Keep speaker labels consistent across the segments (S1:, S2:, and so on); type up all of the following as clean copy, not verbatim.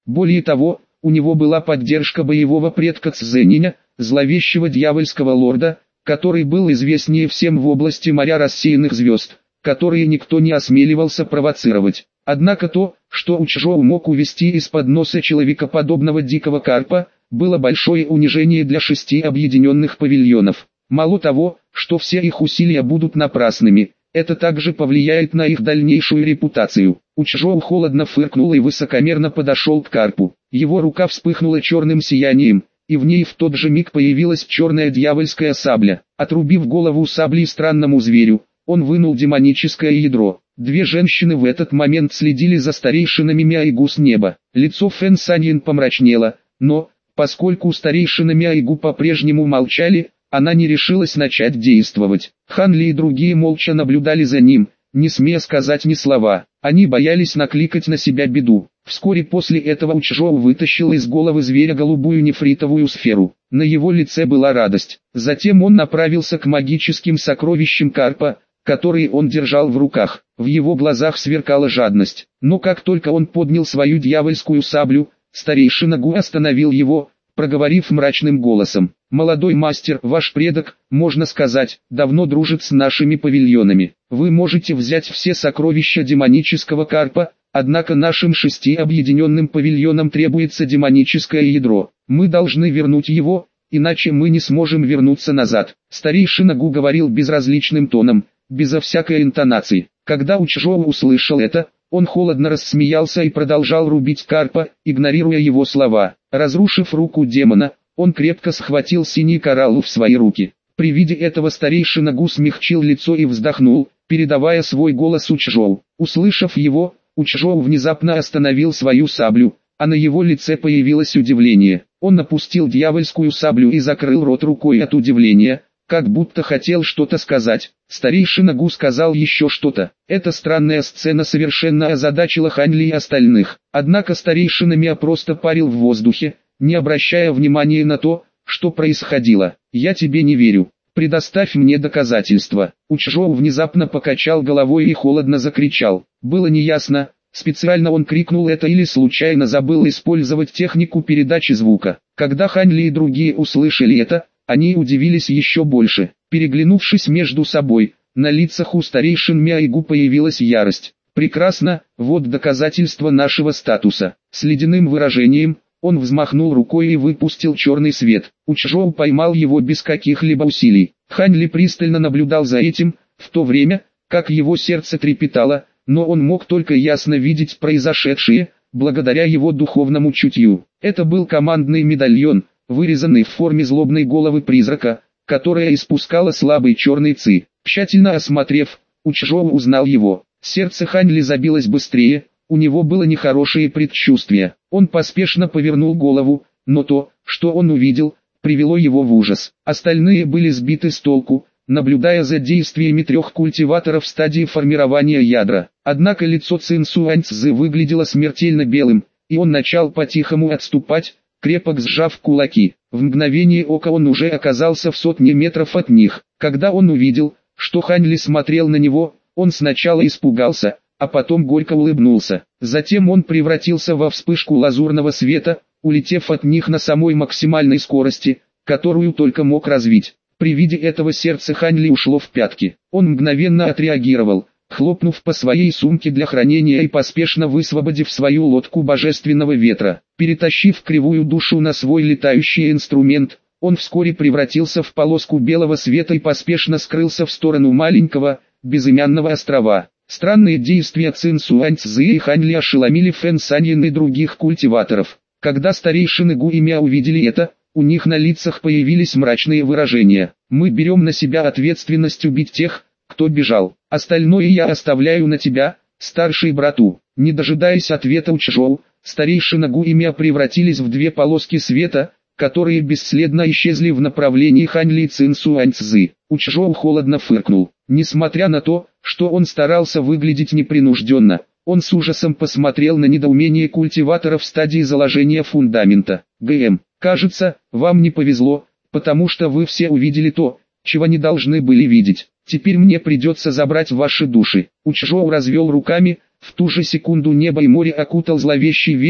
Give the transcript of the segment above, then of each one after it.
S1: Более того, у него была поддержка боевого предка Цзэниня, зловещего дьявольского лорда, который был известнее всем в области моря рассеянных звезд, которые никто не осмеливался провоцировать. Однако то, что Учжоу мог увести из-под носа человекоподобного дикого карпа, было большое унижение для 6 объединенных павильонов. Мало того, что все их усилия будут напрасными, это также повлияет на их дальнейшую репутацию. Учжоу холодно фыркнул и высокомерно подошел к карпу. Его рука вспыхнула черным сиянием, и в ней в тот же миг появилась черная дьявольская сабля. Отрубив голову саблей странному зверю, он вынул демоническое ядро. Две женщины в этот момент следили за старейшинами Мяйгу с неба. Лицо Фэн Саньин помрачнело, но, поскольку старейшины Мяйгу по-прежнему молчали, она не решилась начать действовать. Хан Ли и другие молча наблюдали за ним, не смея сказать ни слова. Они боялись накликать на себя беду. Вскоре после этого Учжоу вытащил из головы зверя голубую нефритовую сферу. На его лице была радость. Затем он направился к магическим сокровищам карпа, которые он держал в руках. В его глазах сверкала жадность. Но как только он поднял свою дьявольскую саблю, старейшина Гу остановил его, проговорив мрачным голосом: «Молодой мастер, ваш предок, можно сказать, давно дружит с нашими павильонами. Вы можете взять все сокровища демонического карпа, однако нашим 6 объединенным павильонам требуется демоническое ядро. Мы должны вернуть его, иначе мы не сможем вернуться назад». Старейшина Гу говорил безразличным тоном, безо всякой интонации. Когда Учжоу услышал это, он холодно рассмеялся и продолжал рубить карпа, игнорируя его слова. Разрушив руку демона, он крепко схватил синий коралл в свои руки. При виде этого старейшина Гу смягчил лицо и вздохнул, передавая свой голос Учжоу. Услышав его, Учжоу внезапно остановил свою саблю, а на его лице появилось удивление. Он опустил дьявольскую саблю и закрыл рот рукой от удивления, как будто хотел что-то сказать. Старейшина Гу сказал еще что-то. Эта странная сцена совершенно озадачила Хань Ли и остальных. Однако старейшина Мя просто парил в воздухе, не обращая внимания на то, что происходило. «Я тебе не верю. Предоставь мне доказательства». Учжоу внезапно покачал головой и холодно закричал. Было неясно, специально он крикнул это или случайно забыл использовать технику передачи звука. Когда Хань Ли и другие услышали это, они удивились еще больше. Переглянувшись между собой, на лицах у старейшин Мяйгу появилась ярость. «Прекрасно, вот доказательство нашего статуса». С ледяным выражением, он взмахнул рукой и выпустил черный свет. Учжоу поймал его без каких-либо усилий. Хань Ли пристально наблюдал за этим, в то время, как его сердце трепетало, но он мог только ясно видеть произошедшее, благодаря его духовному чутью. Это был командный медальон, вырезанный в форме злобной головы призрака, которая испускала слабый черный ци. Тщательно осмотрев, Учжоу узнал его. Сердце Хань Ли забилось быстрее, у него было нехорошее предчувствие. Он поспешно повернул голову, но то, что он увидел, привело его в ужас. Остальные были сбиты с толку, наблюдая за действиями 3 культиваторов в стадии формирования ядра. Однако лицо Цин Суаньцзы выглядело смертельно белым, и он начал по-тихому отступать, крепко сжав кулаки. В мгновение ока он уже оказался в 100 метров от них. Когда он увидел, что Хань Ли смотрел на него, он сначала испугался, а потом горько улыбнулся. Затем он превратился во вспышку лазурного света, улетев от них на самой максимальной скорости, которую только мог развить. При виде этого сердце Хань Ли ушло в пятки. Он мгновенно отреагировал, хлопнув по своей сумке для хранения и поспешно высвободив свою лодку божественного ветра. Перетащив кривую душу на свой летающий инструмент, он вскоре превратился в полоску белого света и поспешно скрылся в сторону маленького, безымянного острова. Странные действия Цин Суаньцзы и Хань Ли ошеломили Фэн Саньин и других культиваторов. Когда старейшины Гу и Мя увидели это, у них на лицах появились мрачные выражения. «Мы берем на себя ответственность убить тех, кто бежал. Остальное я оставляю на тебя, старший брату». Не дожидаясь ответа Учжоу, старейшина Гу и Мя превратились в 2 полоски света, которые бесследно исчезли в направлении Хань Ли и Цин Суаньцзы. Учжоу холодно фыркнул. Несмотря на то, что он старался выглядеть непринужденно, он с ужасом посмотрел на недоумение культиваторов в стадии заложения фундамента. «ГМ, кажется, вам не повезло, потому что вы все увидели то, чего не должны были видеть. Теперь мне придется забрать ваши души». Учжоу развел руками, в ту же секунду небо и море окутал зловещий ветер,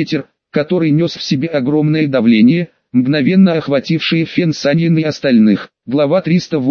S1: который нес в себе огромное давление, мгновенно охватившее Фен Саньен и остальных. Глава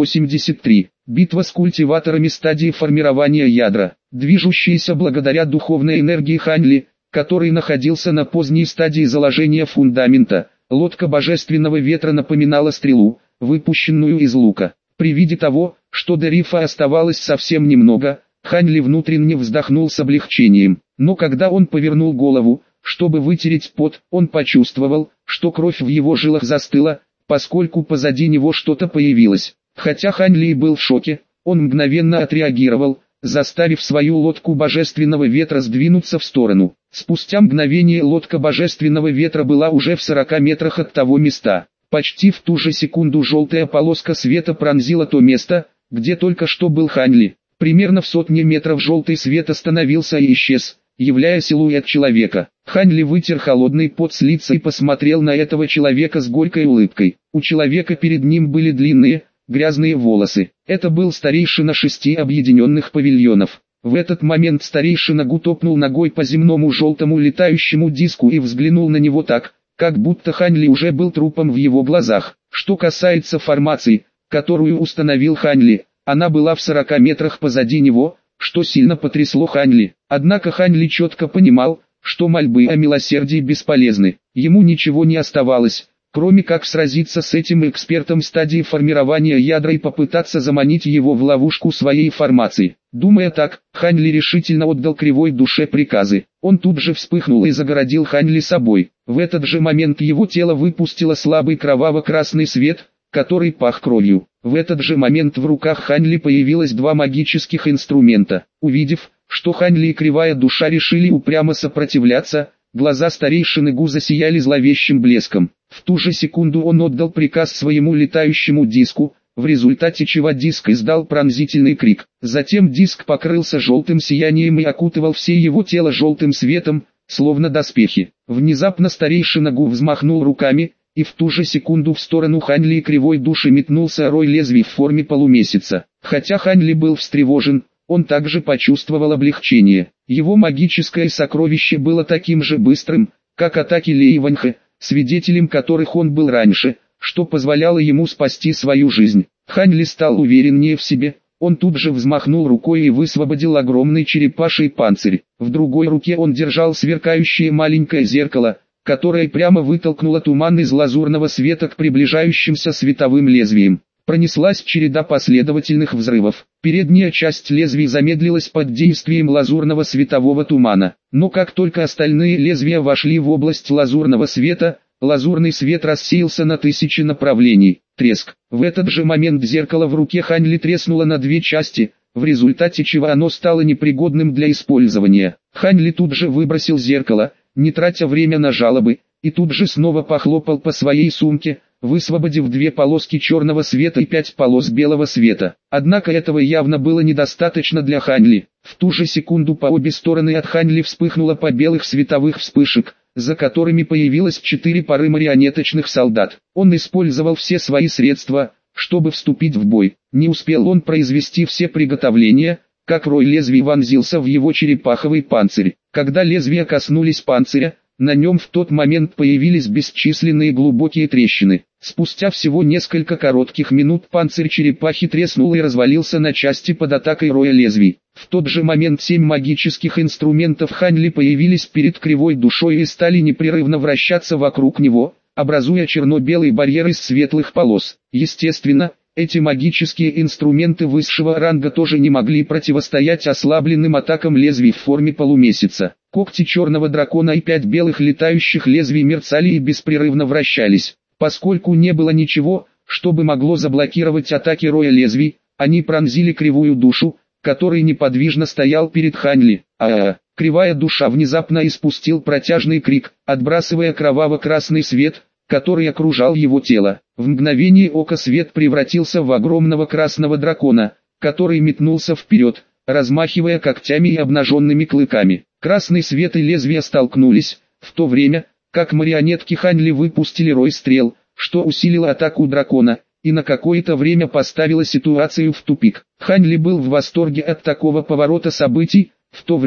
S1: 383. Битва с культиваторами стадии формирования ядра. Движущаяся благодаря духовной энергии Хань Ли, который находился на поздней стадии заложения фундамента, лодка божественного ветра напоминала стрелу, выпущенную из лука. При виде того, что до рифа оставалось совсем немного, Хань Ли внутренне вздохнул с облегчением. Но когда он повернул голову, чтобы вытереть пот, он почувствовал, что кровь в его жилах застыла, поскольку позади него что-то появилось. Хотя Хань Ли был в шоке, он мгновенно отреагировал, заставив свою лодку божественного ветра сдвинуться в сторону. Спустя мгновение лодка божественного ветра была уже в 40 метрах от того места. Почти в ту же секунду желтая полоска света пронзила то место, где только что был Хань Ли. Примерно в 100 метров желтый свет остановился и исчез, являя силуэт человека. Хань Ли вытер холодный пот с лица и посмотрел на этого человека с горькой улыбкой. У человека перед ним были длинные, грязные волосы. Это был старейшина 6 объединенных павильонов. В этот момент старейшина Гу топнул ногой по земному желтому летающему диску и взглянул на него так, как будто Хань Ли уже был трупом в его глазах. Что касается формации, которую установил Хань Ли, она была в 40 метрах позади него, что сильно потрясло Хань Ли. Однако Хань Ли четко понимал, что мольбы о милосердии бесполезны. Ему ничего не оставалось, кроме как сразиться с этим экспертом стадии формирования ядра и попытаться заманить его в ловушку своей формации. Думая так, Хань Ли решительно отдал кривой душе приказы. Он тут же вспыхнул и загородил Хань Ли собой. В этот же момент его тело выпустило слабый кроваво-красный свет, который пах кровью. В этот же момент в руках Хань Ли появилось 2 магических инструмента. Увидев, что Хань Ли и кривая душа решили упрямо сопротивляться, глаза старейшины Гу засияли зловещим блеском. В ту же секунду он отдал приказ своему летающему диску, в результате чего диск издал пронзительный крик. Затем диск покрылся желтым сиянием и окутывал все его тело желтым светом, словно доспехи. Внезапно старейшина Гу взмахнул руками, и в ту же секунду в сторону Хань Ли кривой души метнулся рой лезвий в форме полумесяца. Хотя Хань Ли был встревожен, он также почувствовал облегчение. Его магическое сокровище было таким же быстрым, как атаки Лэй Ваньхэ, свидетелем которых он был раньше, что позволяло ему спасти свою жизнь. Хань Ли стал увереннее в себе, он тут же взмахнул рукой и высвободил огромный черепаший панцирь. В другой руке он держал сверкающее маленькое зеркало, которое прямо вытолкнуло туман из лазурного света к приближающимся световым лезвиям. Пронеслась череда последовательных взрывов. Передняя часть лезвий замедлилась под действием лазурного светового тумана. Но как только остальные лезвия вошли в область лазурного света, лазурный свет рассеялся на 1000 направлений. Треск. В этот же момент зеркало в руке Хань Ли треснуло на 2 части, в результате чего оно стало непригодным для использования. Хань Ли тут же выбросил зеркало, не тратя время на жалобы, и тут же снова похлопал по своей сумке, высвободив 2 полоски черного света и 5 полос белого света. Однако этого явно было недостаточно для Хань Ли. В ту же секунду по обе стороны от Хань Ли вспыхнуло по белых световых вспышек, за которыми появилось 4 пары марионеточных солдат. Он использовал все свои средства, чтобы вступить в бой. Не успел он произвести все приготовления, как рой лезвий вонзился в его черепаховый панцирь. Когда лезвия коснулись панциря, на нем в тот момент появились бесчисленные глубокие трещины. Спустя всего несколько коротких минут панцирь черепахи треснул и развалился на части под атакой роя лезвий. В тот же момент 7 магических инструментов Хань Ли появились перед кривой душой и стали непрерывно вращаться вокруг него, образуя черно-белый барьер из светлых полос. Естественно, эти магические инструменты высшего ранга тоже не могли противостоять ослабленным атакам лезвий в форме полумесяца. Когти черного дракона и 5 белых летающих лезвий мерцали и беспрерывно вращались. Поскольку не было ничего, чтобы могло заблокировать атаки роя лезвий, они пронзили кривую душу, который неподвижно стоял перед Хань Ли. Кривая душа внезапно испустил протяжный крик, отбрасывая кроваво-красный свет, который окружал его тело. В мгновение ока свет превратился в огромного красного дракона, который метнулся вперед, размахивая когтями и обнаженными клыками. Красный свет и лезвия столкнулись, в то время, как марионетки Хань Ли выпустили рой стрел, что усилило атаку дракона, и на какое-то время поставило ситуацию в тупик. Хань Ли был в восторге от такого поворота событий, в то время,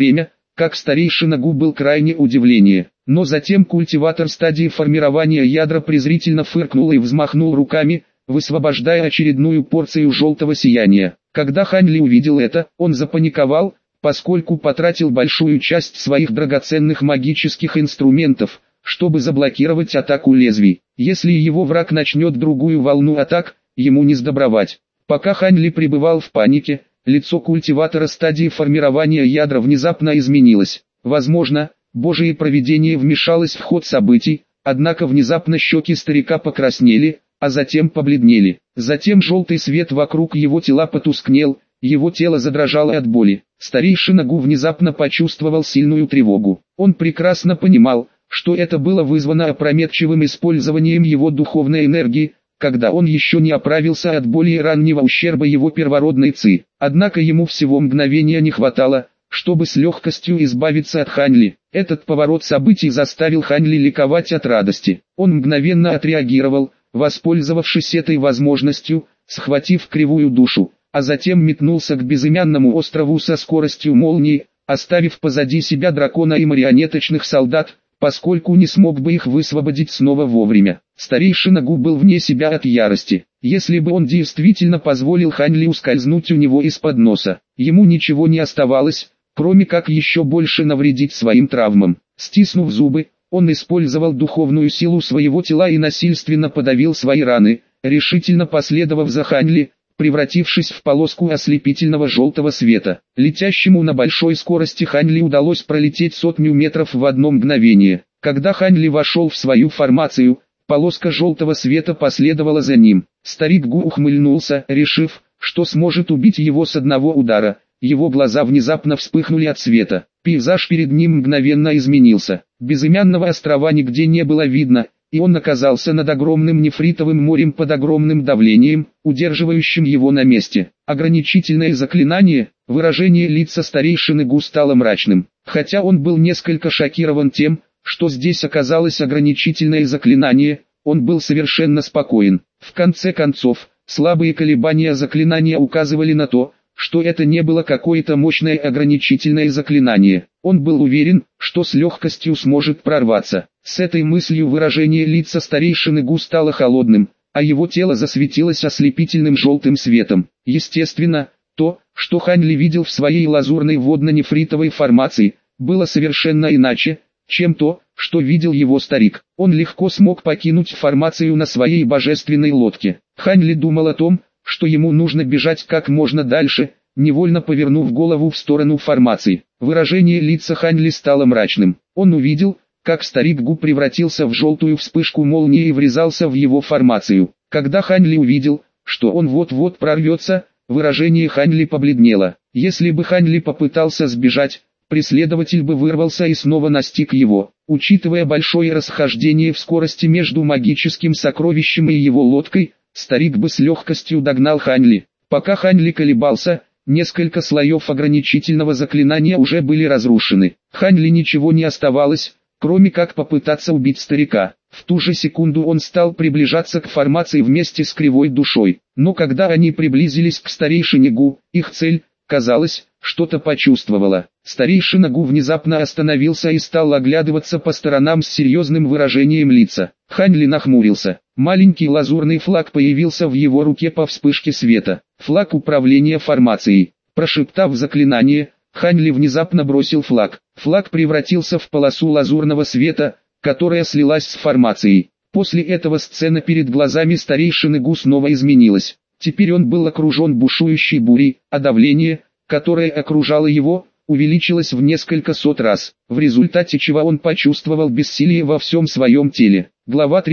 S1: как старейшина Гу был крайне удивление. Но затем культиватор стадии формирования ядра презрительно фыркнул и взмахнул руками, высвобождая очередную порцию желтого сияния. Когда Хань Ли увидел это, он запаниковал, поскольку потратил большую часть своих драгоценных магических инструментов, чтобы заблокировать атаку лезвий. Если его враг начнет другую волну атак, ему не сдобровать. Пока Хань Ли пребывал в панике, лицо культиватора стадии формирования ядра внезапно изменилось. Возможно, Божие провидение вмешалось в ход событий, однако внезапно щеки старика покраснели, а затем побледнели. Затем желтый свет вокруг его тела потускнел, его тело задрожало от боли. Старейшина Гу внезапно почувствовал сильную тревогу. Он прекрасно понимал, что это было вызвано опрометчивым использованием его духовной энергии, когда он еще не оправился от более раннего ущерба его первородной ци. Однако ему всего мгновения не хватало, чтобы с легкостью избавиться от Хань Ли. Этот поворот событий заставил Хань Ли ликовать от радости. Он мгновенно отреагировал, воспользовавшись этой возможностью, схватив кривую душу, а затем метнулся к безымянному острову со скоростью молнии, оставив позади себя дракона и марионеточных солдат, поскольку не смог бы их высвободить снова вовремя. Старейшина Гу был вне себя от ярости. Если бы он действительно позволил Хань Ли ускользнуть у него из-под носа, ему ничего не оставалось, кроме как еще больше навредить своим травмам. Стиснув зубы, он использовал духовную силу своего тела и насильственно подавил свои раны, решительно последовав за Хань Ли, превратившись в полоску ослепительного желтого света. Летящему на большой скорости Хань Ли удалось пролететь 100 метров в одно мгновение. Когда Хань Ли вошел в свою формацию, полоска желтого света последовала за ним. Старик Гу ухмыльнулся, решив, что сможет убить его с одного удара. Его глаза внезапно вспыхнули от света. Пейзаж перед ним мгновенно изменился. Безымянного острова нигде не было видно, и он оказался над огромным нефритовым морем под огромным давлением, удерживающим его на месте. Ограничительное заклинание, выражение лица старейшины Гу стало мрачным. Хотя он был несколько шокирован тем, что здесь оказалось ограничительное заклинание, он был совершенно спокоен. В конце концов, слабые колебания заклинания указывали на то, что это не было какое-то мощное ограничительное заклинание. Он был уверен, что с легкостью сможет прорваться. С этой мыслью выражение лица старейшины Гу стало холодным, а его тело засветилось ослепительным желтым светом. Естественно, то, что Хань Ли видел в своей лазурной водно-нефритовой формации, было совершенно иначе, чем то, что видел его старик. Он легко смог покинуть формацию на своей божественной лодке. Хань Ли думал о том, что ему нужно бежать как можно дальше, невольно повернув голову в сторону формации. Выражение лица Хань Ли стало мрачным. Он увидел, как старик Гу превратился в желтую вспышку молнии и врезался в его формацию. Когда Хань Ли увидел, что он вот-вот прорвется, выражение Хань Ли побледнело. Если бы Хань Ли попытался сбежать, преследователь бы вырвался и снова настиг его. Учитывая большое расхождение в скорости между магическим сокровищем и его лодкой, старик бы с легкостью догнал Хань Ли. Пока Хань Ли колебался, несколько слоев ограничительного заклинания уже были разрушены. Хань Ли ничего не оставалось, кроме как попытаться убить старика. В ту же секунду он стал приближаться к формации вместе с кривой душой. Но когда они приблизились к старейшине Гу, их цель, казалось, что-то почувствовала. Старейшина Гу внезапно остановился и стал оглядываться по сторонам с серьезным выражением лица. Хань Ли нахмурился. Маленький лазурный флаг появился в его руке по вспышке света. Флаг управления формацией. Прошептав заклинание, Хань Ли внезапно бросил флаг. Флаг превратился в полосу лазурного света, которая слилась с формацией. После этого сцена перед глазами старейшины Гу снова изменилась. Теперь он был окружен бушующей бурей, а давление, которое окружало его, увеличилось в несколько сот раз, в результате чего он почувствовал бессилие во всем своем теле. Глава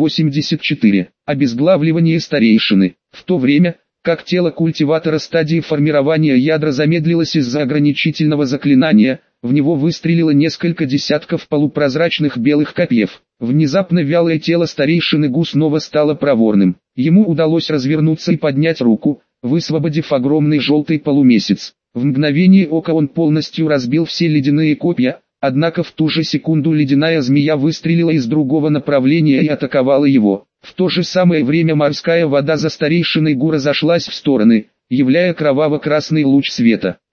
S1: 384. Обезглавливание старейшины. В то время, как тело культиватора стадии формирования ядра замедлилось из-за ограничительного заклинания, в него выстрелило несколько десятков полупрозрачных белых копьев. Внезапно вялое тело старейшины Гу снова стало проворным. Ему удалось развернуться и поднять руку, высвободив огромный желтый полумесяц. В мгновение ока он полностью разбил все ледяные копья, однако в ту же секунду ледяная змея выстрелила из другого направления и атаковала его. В то же самое время морская вода за старейшиной Гу разошлась в стороны, являя кроваво-красный луч света.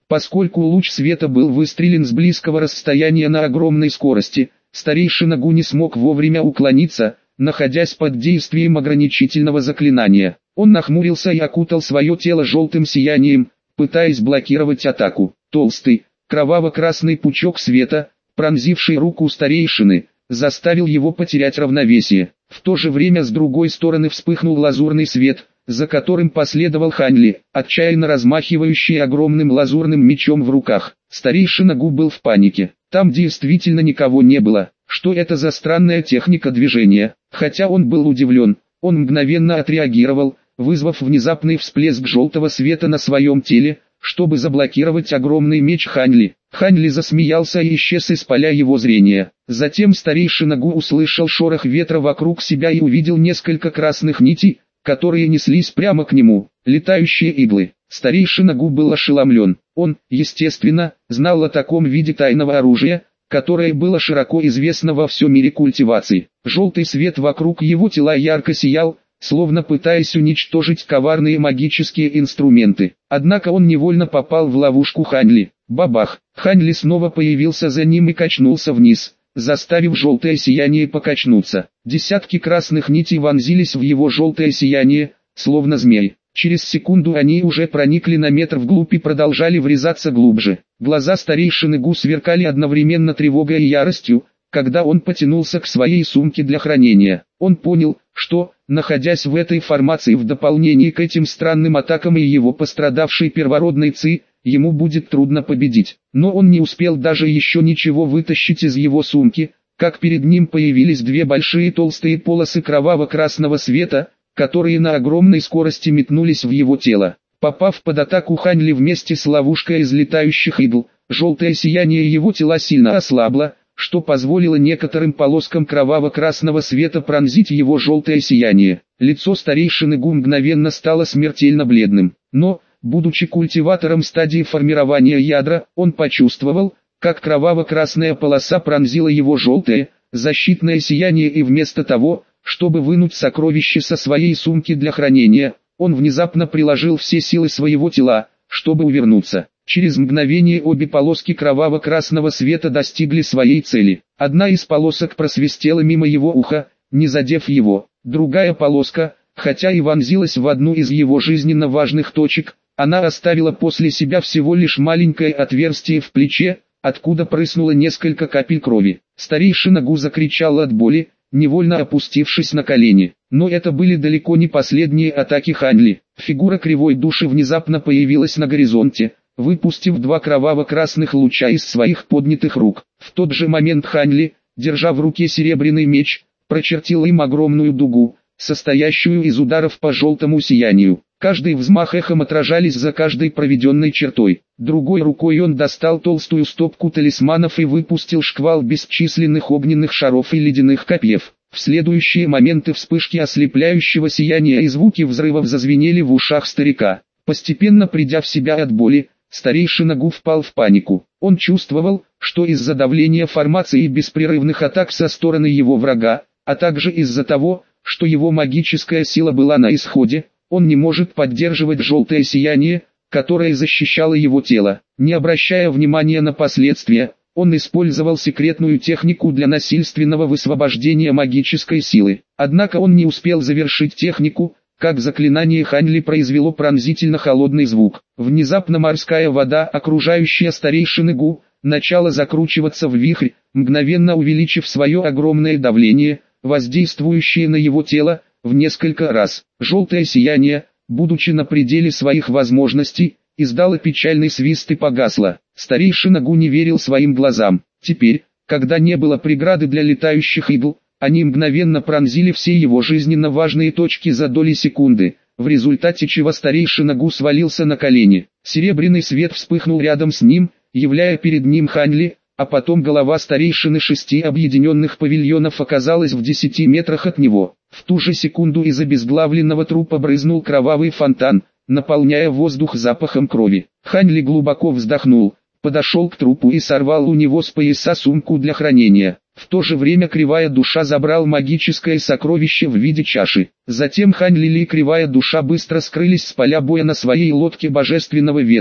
S1: Поскольку луч света был выстрелен с близкого расстояния на огромной скорости, старейшина Гу не смог вовремя уклониться, находясь под действием ограничительного заклинания. Он нахмурился и окутал свое тело желтым сиянием, пытаясь блокировать атаку. Толстый, кроваво-красный пучок света, пронзивший руку старейшины, заставил его потерять равновесие. В то же время с другой стороны вспыхнул лазурный свет, за которым последовал Хань Ли, отчаянно размахивающий огромным лазурным мечом в руках. Старейшина Гу был в панике. Там действительно никого не было. Что это за странная техника движения? Хотя он был удивлен, он мгновенно отреагировал, вызвав внезапный всплеск желтого света на своем теле, чтобы заблокировать огромный меч Хань Ли. Хань Ли засмеялся и исчез из поля его зрения. Затем старейшина Гу услышал шорох ветра вокруг себя и увидел несколько красных нитей, которые неслись прямо к нему, летающие иглы. Старейшина Гу был ошеломлен. Он, естественно, знал о таком виде тайного оружия, которое было широко известно во всем мире культивации. Желтый свет вокруг его тела ярко сиял, словно пытаясь уничтожить коварные магические инструменты. Однако он невольно попал в ловушку Хань Ли. Бабах! Хань Ли снова появился за ним и качнулся вниз, заставив желтое сияние покачнуться. Десятки красных нитей вонзились в его желтое сияние, словно змей. Через секунду они уже проникли на метр вглубь и продолжали врезаться глубже. Глаза старейшины Гу сверкали одновременно тревогой и яростью, когда он потянулся к своей сумке для хранения. Он понял, что, находясь в этой формации в дополнение к этим странным атакам и его пострадавшей первородной ци, ему будет трудно победить. Но он не успел даже еще ничего вытащить из его сумки, как перед ним появились две большие толстые полосы кроваво-красного света, которые на огромной скорости метнулись в его тело. Попав под атаку Хань Ли вместе с ловушкой из летающих игл, желтое сияние его тела сильно ослабло, что позволило некоторым полоскам кроваво-красного света пронзить его желтое сияние. Лицо старейшины Гу мгновенно стало смертельно бледным. Но, будучи культиватором стадии формирования ядра, он почувствовал, как кроваво-красная полоса пронзила его желтое, защитное сияние, и вместо того, чтобы вынуть сокровище со своей сумки для хранения, он внезапно приложил все силы своего тела, чтобы увернуться. Через мгновение обе полоски кроваво-красного света достигли своей цели. Одна из полосок просвистела мимо его уха, не задев его. Другая полоска, хотя и вонзилась в одну из его жизненно важных точек, она оставила после себя всего лишь маленькое отверстие в плече, откуда прыснуло несколько капель крови. Старейшина Гу закричал от боли, невольно опустившись на колени. Но это были далеко не последние атаки Хань Ли. Фигура кривой души внезапно появилась на горизонте, выпустив два кроваво-красных луча из своих поднятых рук. В тот же момент Хань Ли, держа в руке серебряный меч, прочертил им огромную дугу, состоящую из ударов по желтому сиянию. Каждый взмах эхом отражались за каждой проведенной чертой. Другой рукой он достал толстую стопку талисманов и выпустил шквал бесчисленных огненных шаров и ледяных копьев. В следующие моменты вспышки ослепляющего сияния и звуки взрывов зазвенели в ушах старика. Постепенно придя в себя от боли, старейшина Гу впал в панику. Он чувствовал, что из-за давления формации и беспрерывных атак со стороны его врага, а также из-за того, что его магическая сила была на исходе, он не может поддерживать желтое сияние, которое защищало его тело. Не обращая внимания на последствия, он использовал секретную технику для насильственного высвобождения магической силы. Однако он не успел завершить технику, как заклинание Хань Ли произвело пронзительно холодный звук. Внезапно морская вода, окружающая старейшины Гу, начала закручиваться в вихрь, мгновенно увеличив свое огромное давление, воздействующее на его тело, в несколько раз. Желтое сияние, будучи на пределе своих возможностей, издало печальный свист и погасло. Старейшина Гу не верил своим глазам. Теперь, когда не было преграды для летающих игл, они мгновенно пронзили все его жизненно важные точки за доли секунды, в результате чего старейшина Гу свалился на колени. Серебряный свет вспыхнул рядом с ним, являя перед ним Хань Ли, а потом голова старейшины 6 объединенных павильонов оказалась в 10 метрах от него. В ту же секунду из обезглавленного трупа брызнул кровавый фонтан, наполняя воздух запахом крови. Хань Ли глубоко вздохнул, подошел к трупу и сорвал у него с пояса сумку для хранения. В то же время кривая душа забрал магическое сокровище в виде чаши. Затем Хань Ли и кривая душа быстро скрылись с поля боя на своей лодке божественного ветра.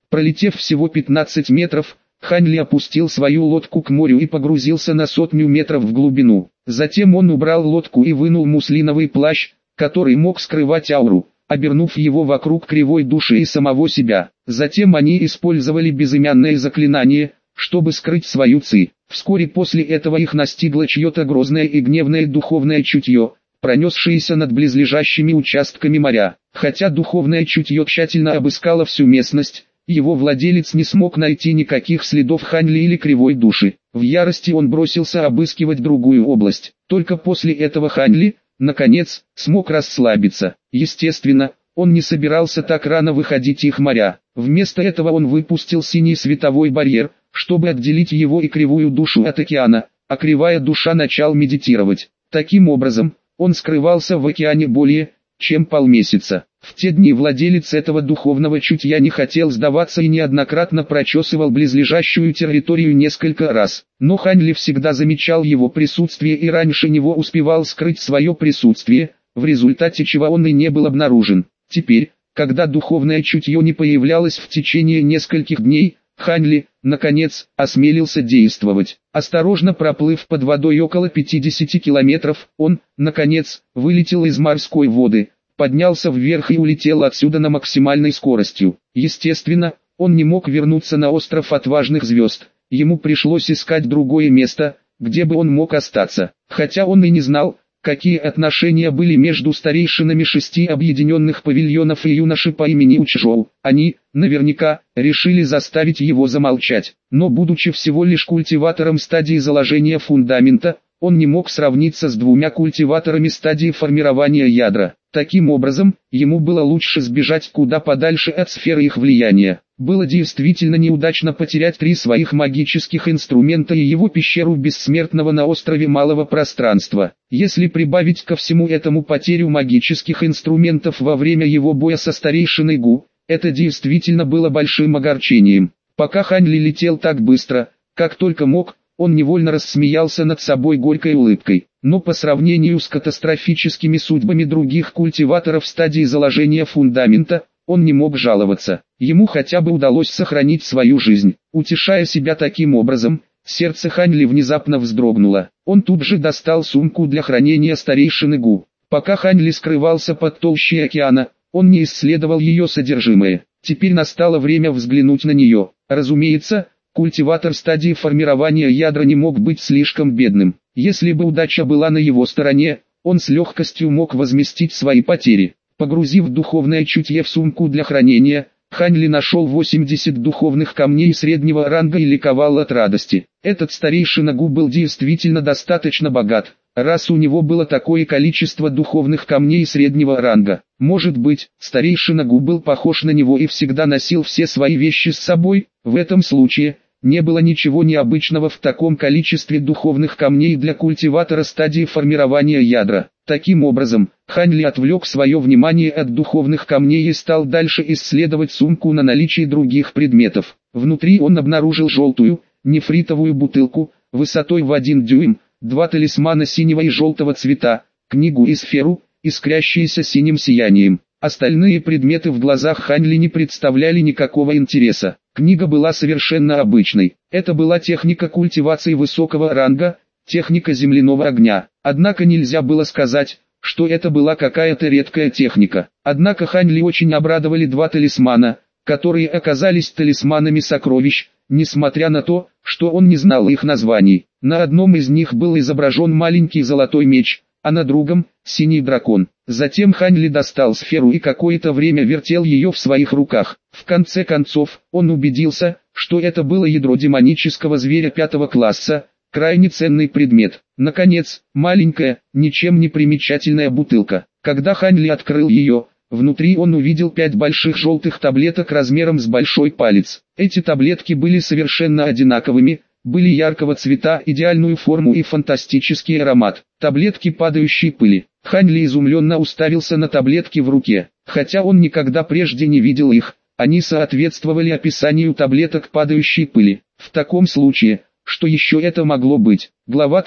S1: Пролетев всего 15 метров, Хань Ли опустил свою лодку к морю и погрузился на 100 метров в глубину. Затем он убрал лодку и вынул муслиновый плащ, который мог скрывать ауру, обернув его вокруг кривой души и самого себя. Затем они использовали безымянное заклинание, чтобы скрыть свою ци. Вскоре после этого их настигло чье-то грозное и гневное духовное чутье, пронесшееся над близлежащими участками моря. Хотя духовное чутье тщательно обыскало всю местность, его владелец не смог найти никаких следов Хань Ли или кривой души. В ярости он бросился обыскивать другую область. Только после этого Хань Ли, наконец, смог расслабиться. Естественно, он не собирался так рано выходить их моря. Вместо этого он выпустил синий световой барьер, чтобы отделить его и кривую душу от океана, а кривая душа начал медитировать. Таким образом, он скрывался в океане более чем полмесяца. В те дни владелец этого духовного чутья не хотел сдаваться и неоднократно прочесывал близлежащую территорию несколько раз. Но Хань Ли всегда замечал его присутствие и раньше него успевал скрыть свое присутствие, в результате чего он и не был обнаружен. Теперь, когда духовное чутье не появлялось в течение нескольких дней, Хань Ли, наконец, осмелился действовать. Осторожно проплыв под водой около 50 километров, он, наконец, вылетел из морской воды, поднялся вверх и улетел отсюда на максимальной скоростью. Естественно, он не мог вернуться на остров Отважных Звезд, ему пришлось искать другое место, где бы он мог остаться. Хотя он и не знал, какие отношения были между старейшинами 6 объединенных павильонов и юношей по имени Учжоу. Они, наверняка, решили заставить его замолчать. Но будучи всего лишь культиватором стадии заложения фундамента, он не мог сравниться с двумя культиваторами стадии формирования ядра. Таким образом, ему было лучше сбежать куда подальше от сферы их влияния. Было действительно неудачно потерять 3 своих магических инструмента и его пещеру бессмертного на острове Малого Пространства. Если прибавить ко всему этому потерю магических инструментов во время его боя со старейшиной Гу, это действительно было большим огорчением. Пока Хань Ли летел так быстро, как только мог, он невольно рассмеялся над собой горькой улыбкой. Но по сравнению с катастрофическими судьбами других культиваторов стадии заложения фундамента, он не мог жаловаться. Ему хотя бы удалось сохранить свою жизнь. Утешая себя таким образом, сердце Хань Ли внезапно вздрогнуло. Он тут же достал сумку для хранения старейшины Гу. Пока Хань Ли скрывался под толщей океана, он не исследовал ее содержимое. Теперь настало время взглянуть на нее. Разумеется, культиватор стадии формирования ядра не мог быть слишком бедным. Если бы удача была на его стороне, он с легкостью мог возместить свои потери. Погрузив духовное чутье в сумку для хранения, Хань Ли нашел 80 духовных камней среднего ранга и ликовал от радости. Этот старейшина Гу был действительно достаточно богат, раз у него было такое количество духовных камней среднего ранга. Может быть, старейшина Гу был похож на него и всегда носил все свои вещи с собой. В этом случае не было ничего необычного в таком количестве духовных камней для культиватора стадии формирования ядра. Таким образом, Хань Ли отвлек свое внимание от духовных камней и стал дальше исследовать сумку на наличие других предметов. Внутри он обнаружил желтую, нефритовую бутылку, высотой в 1 дюйм, 2 талисмана синего и желтого цвета, книгу и сферу, искрящиеся синим сиянием. Остальные предметы в глазах Хань Ли не представляли никакого интереса. Книга была совершенно обычной. Это была техника культивации высокого ранга, техника земляного огня. Однако нельзя было сказать, что это была какая-то редкая техника. Однако Хань Ли очень обрадовали 2 талисмана, которые оказались талисманами сокровищ, несмотря на то, что он не знал их названий. На одном из них был изображен маленький золотой меч, а на другом – синий дракон. Затем Хань Ли достал сферу и какое-то время вертел ее в своих руках. В конце концов, он убедился, что это было ядро демонического зверя 5-го класса, крайне ценный предмет. Наконец, маленькая, ничем не примечательная бутылка. Когда Хань Ли открыл ее, внутри он увидел 5 больших желтых таблеток размером с большой палец. Эти таблетки были совершенно одинаковыми, были яркого цвета, идеальную форму и фантастический аромат. Таблетки падающей пыли. Хань Ли изумленно уставился на таблетки в руке. Хотя он никогда прежде не видел их, они соответствовали описанию таблеток падающей пыли. В таком случае, что еще это могло быть? Глава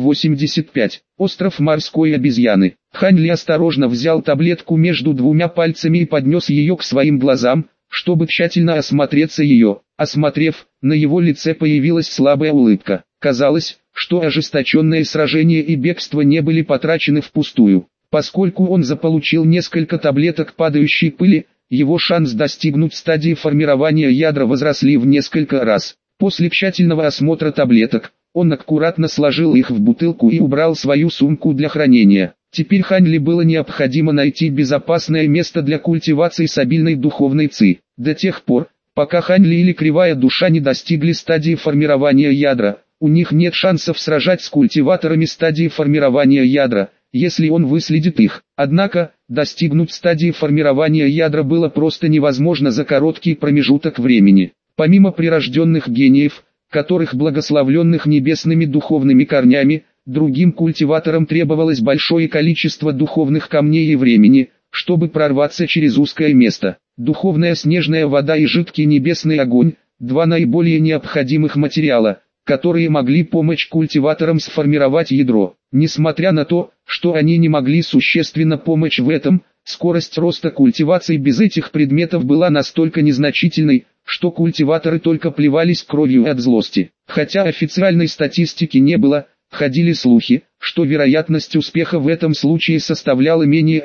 S1: 385. Остров морской обезьяны. Хань Ли осторожно взял таблетку между 2 пальцами и поднес ее к своим глазам, чтобы тщательно осмотреться ее. Осмотрев, на его лице появилась слабая улыбка. Казалось, что ожесточенные сражения и бегство не были потрачены впустую. Поскольку он заполучил несколько таблеток падающей пыли, его шанс достигнуть стадии формирования ядра возросли в несколько раз. После тщательного осмотра таблеток, он аккуратно сложил их в бутылку и убрал свою сумку для хранения. Теперь Хань Ли было необходимо найти безопасное место для культивации стабильной духовной ци. До тех пор, пока Хань Ли или Кривая Душа не достигли стадии формирования ядра, у них нет шансов сражать с культиваторами стадии формирования ядра, если он выследит их. Однако, достигнуть стадии формирования ядра было просто невозможно за короткий промежуток времени. Помимо прирожденных гениев, которых благословленных небесными духовными корнями, другим культиваторам требовалось большое количество духовных камней и времени, чтобы прорваться через узкое место. Духовная снежная вода и жидкий небесный огонь – два наиболее необходимых материала, которые могли помочь культиваторам сформировать ядро. Несмотря на то, что они не могли существенно помочь в этом, скорость роста культивации без этих предметов была настолько незначительной, что культиваторы только плевались кровью от злости. Хотя официальной статистики не было, ходили слухи, что вероятность успеха в этом случае составляла менее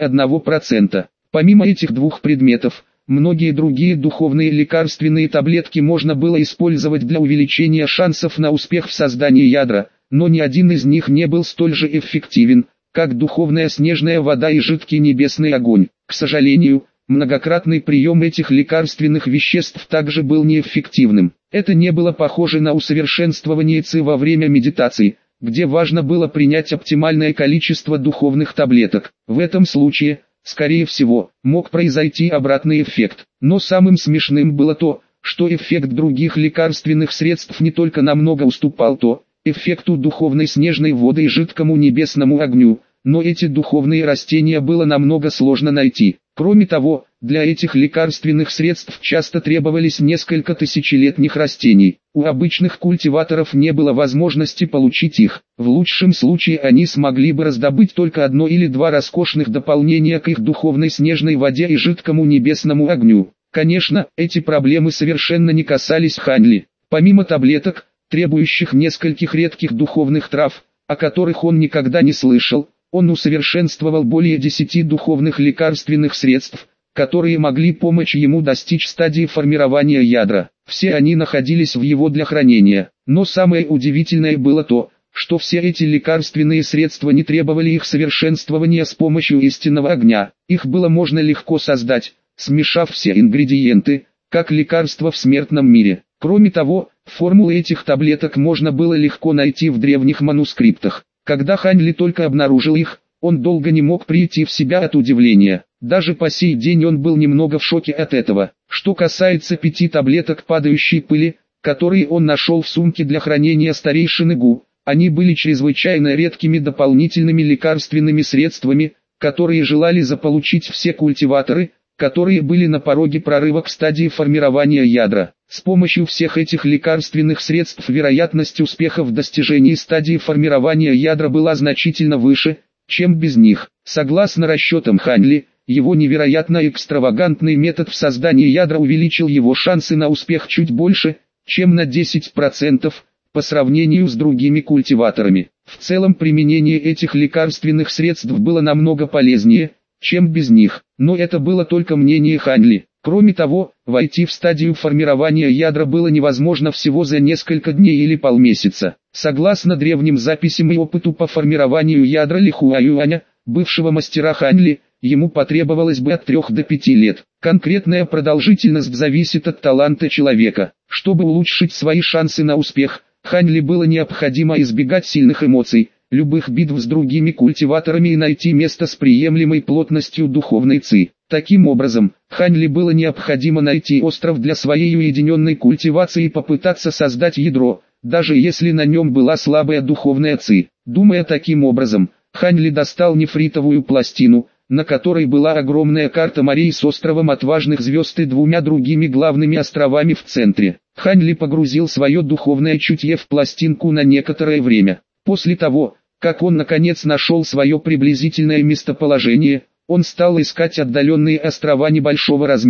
S1: 1%. Помимо этих двух предметов, многие другие духовные лекарственные таблетки можно было использовать для увеличения шансов на успех в создании ядра, но ни один из них не был столь же эффективен, как духовная снежная вода и жидкий небесный огонь. К сожалению, многократный прием этих лекарственных веществ также был неэффективным. Это не было похоже на усовершенствование ци во время медитации, где важно было принять оптимальное количество духовных таблеток. В этом случае, скорее всего, мог произойти обратный эффект. Но самым смешным было то, что эффект других лекарственных средств не только намного уступал эффекту духовной снежной воды и жидкому небесному огню, но эти духовные растения было намного сложно найти. Кроме того, для этих лекарственных средств часто требовались несколько тысячелетних растений. У обычных культиваторов не было возможности получить их. В лучшем случае они смогли бы раздобыть только одно или два роскошных дополнения к их духовной снежной воде и жидкому небесному огню. Конечно, эти проблемы совершенно не касались Хань Ли. Помимо таблеток, требующих нескольких редких духовных трав, о которых он никогда не слышал, он усовершенствовал более 10 духовных лекарственных средств, которые могли помочь ему достичь стадии формирования ядра. Все они находились в его для хранения. Но самое удивительное было то, что все эти лекарственные средства не требовали их совершенствования с помощью истинного огня. Их было можно легко создать, смешав все ингредиенты, как лекарства в смертном мире. Кроме того, формулы этих таблеток можно было легко найти в древних манускриптах. Когда Хань Ли только обнаружил их, он долго не мог прийти в себя от удивления. Даже по сей день он был немного в шоке от этого. Что касается 5 таблеток падающей пыли, которые он нашел в сумке для хранения старейшины Гу, они были чрезвычайно редкими дополнительными лекарственными средствами, которые желали заполучить все культиваторы, которые были на пороге прорыва к стадии формирования ядра. С помощью всех этих лекарственных средств вероятность успеха в достижении стадии формирования ядра была значительно выше, чем без них. Согласно расчетам Хань Ли, его невероятно экстравагантный метод в создании ядра увеличил его шансы на успех чуть больше, чем на 10%, по сравнению с другими культиваторами. В целом применение этих лекарственных средств было намного полезнее, чем без них, но это было только мнение Хань Ли. Кроме того, войти в стадию формирования ядра было невозможно всего за несколько дней или полмесяца. Согласно древним записям и опыту по формированию ядра Ли Хуаюаня, бывшего мастера Хань Ли, ему потребовалось бы от 3 до 5 лет. Конкретная продолжительность зависит от таланта человека. Чтобы улучшить свои шансы на успех, Хань Ли было необходимо избегать сильных эмоций, любых битв с другими культиваторами и найти место с приемлемой плотностью духовной ци. Таким образом, Хань Ли было необходимо найти остров для своей уединенной культивации и попытаться создать ядро, даже если на нем была слабая духовная ци. Думая таким образом, Хань Ли достал нефритовую пластину, на которой была огромная карта морей с островом Отважных Звезд и 2 другими главными островами в центре. Хань Ли погрузил свое духовное чутье в пластинку на некоторое время. После того, как он наконец нашел свое приблизительное местоположение, он стал искать отдаленные острова небольшого размера.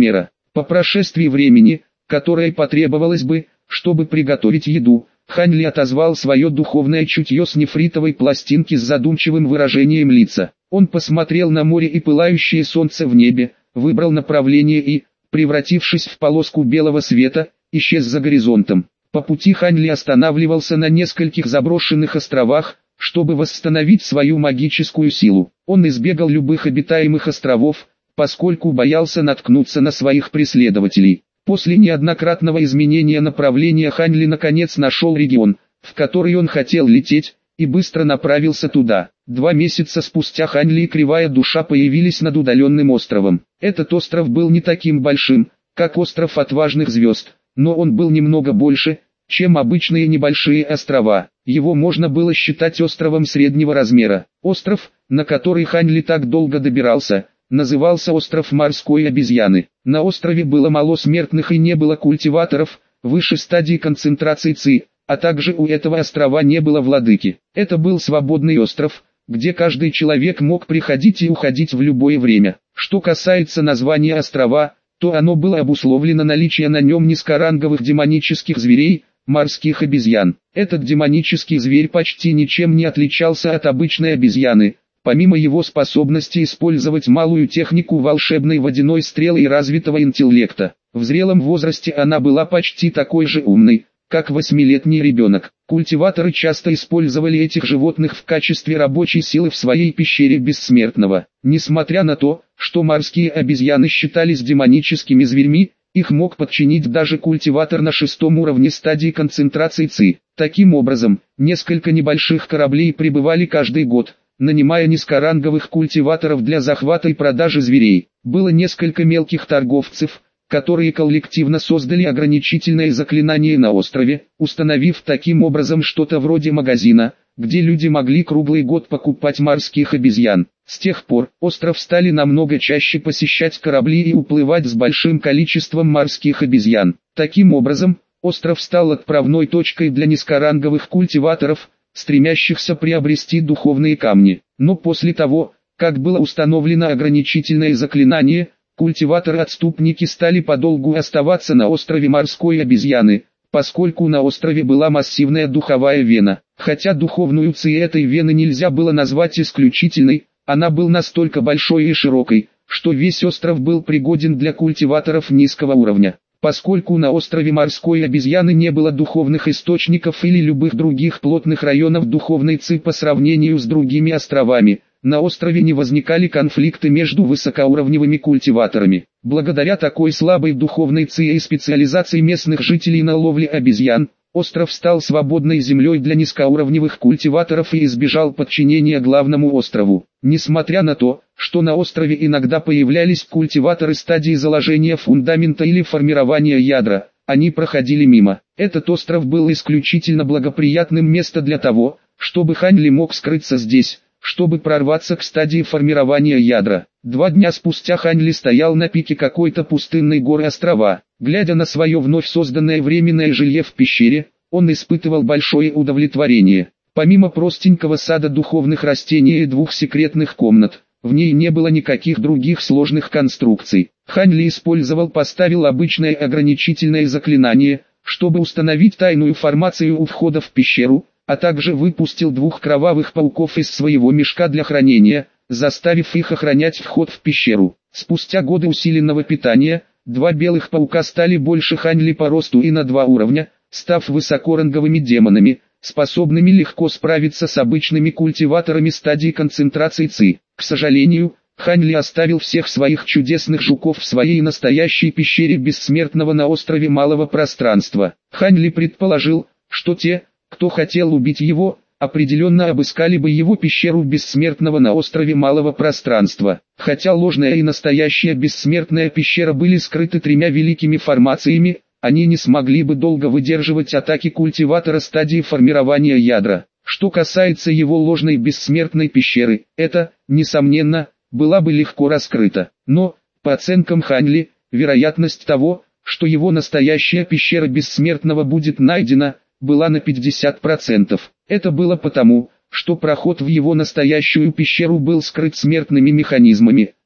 S1: По прошествии времени, которое потребовалось бы, чтобы приготовить еду, Хань Ли отозвал свое духовное чутье с нефритовой пластинки с задумчивым выражением лица. Он посмотрел на море и пылающее солнце в небе, выбрал направление и, превратившись в полоску белого света, исчез за горизонтом. По пути Хань Ли останавливался на нескольких заброшенных островах, чтобы восстановить свою магическую силу. Он избегал любых обитаемых островов, поскольку боялся наткнуться на своих преследователей. После неоднократного изменения направления Хань Ли наконец нашел регион, в который он хотел лететь, и быстро направился туда. 2 месяца спустя Хань Ли и Кривая Душа появились над удаленным островом. Этот остров был не таким большим, как остров Отважных Звезд, но он был немного больше, чем обычные небольшие острова. Его можно было считать островом среднего размера. Остров, на который Хань Ли так долго добирался, назывался остров Морской Обезьяны. На острове было мало смертных и не было культиваторов, выше стадии концентрации ЦИ, а также у этого острова не было владыки. Это был свободный остров, где каждый человек мог приходить и уходить в любое время. Что касается названия острова, то оно было обусловлено наличием на нем низкоранговых демонических зверей, морских обезьян. Этот демонический зверь почти ничем не отличался от обычной обезьяны, помимо его способности использовать малую технику волшебной водяной стрелы и развитого интеллекта. В зрелом возрасте она была почти такой же умной, как 8-летний ребенок. Культиваторы часто использовали этих животных в качестве рабочей силы в своей пещере Бессмертного. Несмотря на то, что морские обезьяны считались демоническими зверьми, их мог подчинить даже культиватор на 6-м уровне стадии концентрации ЦИ. Таким образом, несколько небольших кораблей прибывали каждый год, нанимая низкоранговых культиваторов для захвата и продажи зверей. Было несколько мелких торговцев, которые коллективно создали ограничительное заклинание на острове, установив таким образом что-то вроде магазина, где люди могли круглый год покупать морских обезьян. С тех пор, остров стали намного чаще посещать корабли и уплывать с большим количеством морских обезьян. Таким образом, остров стал отправной точкой для низкоранговых культиваторов, стремящихся приобрести духовные камни. Но после того, как было установлено ограничительное заклинание, культиваторы-отступники стали подолгу оставаться на острове Морской Обезьяны, поскольку на острове была массивная духовая вена. Хотя духовную ци этой вены нельзя было назвать исключительной, она была настолько большой и широкой, что весь остров был пригоден для культиваторов низкого уровня. Поскольку на острове Морской Обезьяны не было духовных источников или любых других плотных районов духовной ци по сравнению с другими островами, на острове не возникали конфликты между высокоуровневыми культиваторами. Благодаря такой слабой духовной ци и специализации местных жителей на ловле обезьян, остров стал свободной землей для низкоуровневых культиваторов и избежал подчинения главному острову. Несмотря на то, что на острове иногда появлялись культиваторы стадии заложения фундамента или формирования ядра, они проходили мимо. Этот остров был исключительно благоприятным местом для того, чтобы Хань Ли мог скрыться здесь, чтобы прорваться к стадии формирования ядра. 2 дня спустя Хань Ли стоял на пике какой-то пустынной горы острова. Глядя на свое вновь созданное временное жилье в пещере, он испытывал большое удовлетворение. Помимо простенького сада духовных растений и 2 секретных комнат, в ней не было никаких других сложных конструкций. Хань Ли поставил обычное ограничительное заклинание, чтобы установить тайную формацию у входа в пещеру, а также выпустил 2 кровавых пауков из своего мешка для хранения, заставив их охранять вход в пещеру. Спустя годы усиленного питания, 2 белых паука стали больше Хань Ли по росту и на 2 уровня, став высокоранговыми демонами, способными легко справиться с обычными культиваторами стадии концентрации ЦИ. К сожалению, Хань Ли оставил всех своих чудесных жуков в своей настоящей пещере Бессмертного на острове Малого Пространства. Хань Ли предположил, что те, кто хотел убить его, определенно обыскали бы его пещеру Бессмертного на острове Малого Пространства. Хотя ложная и настоящая Бессмертная пещера были скрыты 3 великими формациями, они не смогли бы долго выдерживать атаки культиватора стадии формирования ядра. Что касается его ложной Бессмертной пещеры, это, несомненно, была бы легко раскрыта. Но, по оценкам Хань Ли, вероятность того, что его настоящая пещера Бессмертного будет найдена, была на 50%. Это было потому, что проход в его настоящую пещеру был скрыт смертными механизмами,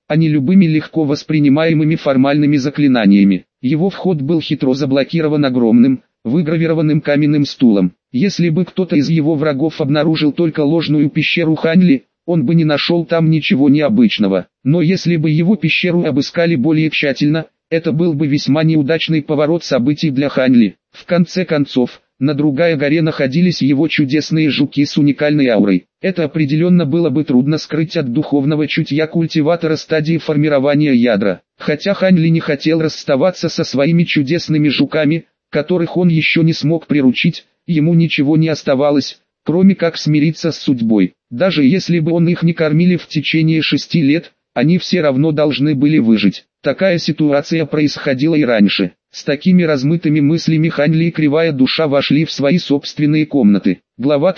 S1: а не любыми легко воспринимаемыми формальными заклинаниями. Его вход был хитро заблокирован огромным, выгравированным каменным стулом. Если бы кто-то из его врагов обнаружил только ложную пещеру Ханли, он бы не нашел там ничего необычного. Но если бы его пещеру обыскали более тщательно, это был бы весьма неудачный поворот событий для Ханли. В конце концов, на другой горе находились его чудесные жуки с уникальной аурой. Это определенно было бы трудно скрыть от духовного чутья культиватора стадии формирования ядра. Хотя Ханли не хотел расставаться со своими чудесными жуками, которых он еще не смог приручить, ему ничего не оставалось, кроме как смириться с судьбой. Даже если бы он их не кормили в течение 6 лет, они все равно должны были выжить. Такая ситуация происходила и раньше. С такими размытыми мыслями Ханли и Кривая Душа вошли в свои собственные комнаты. Глава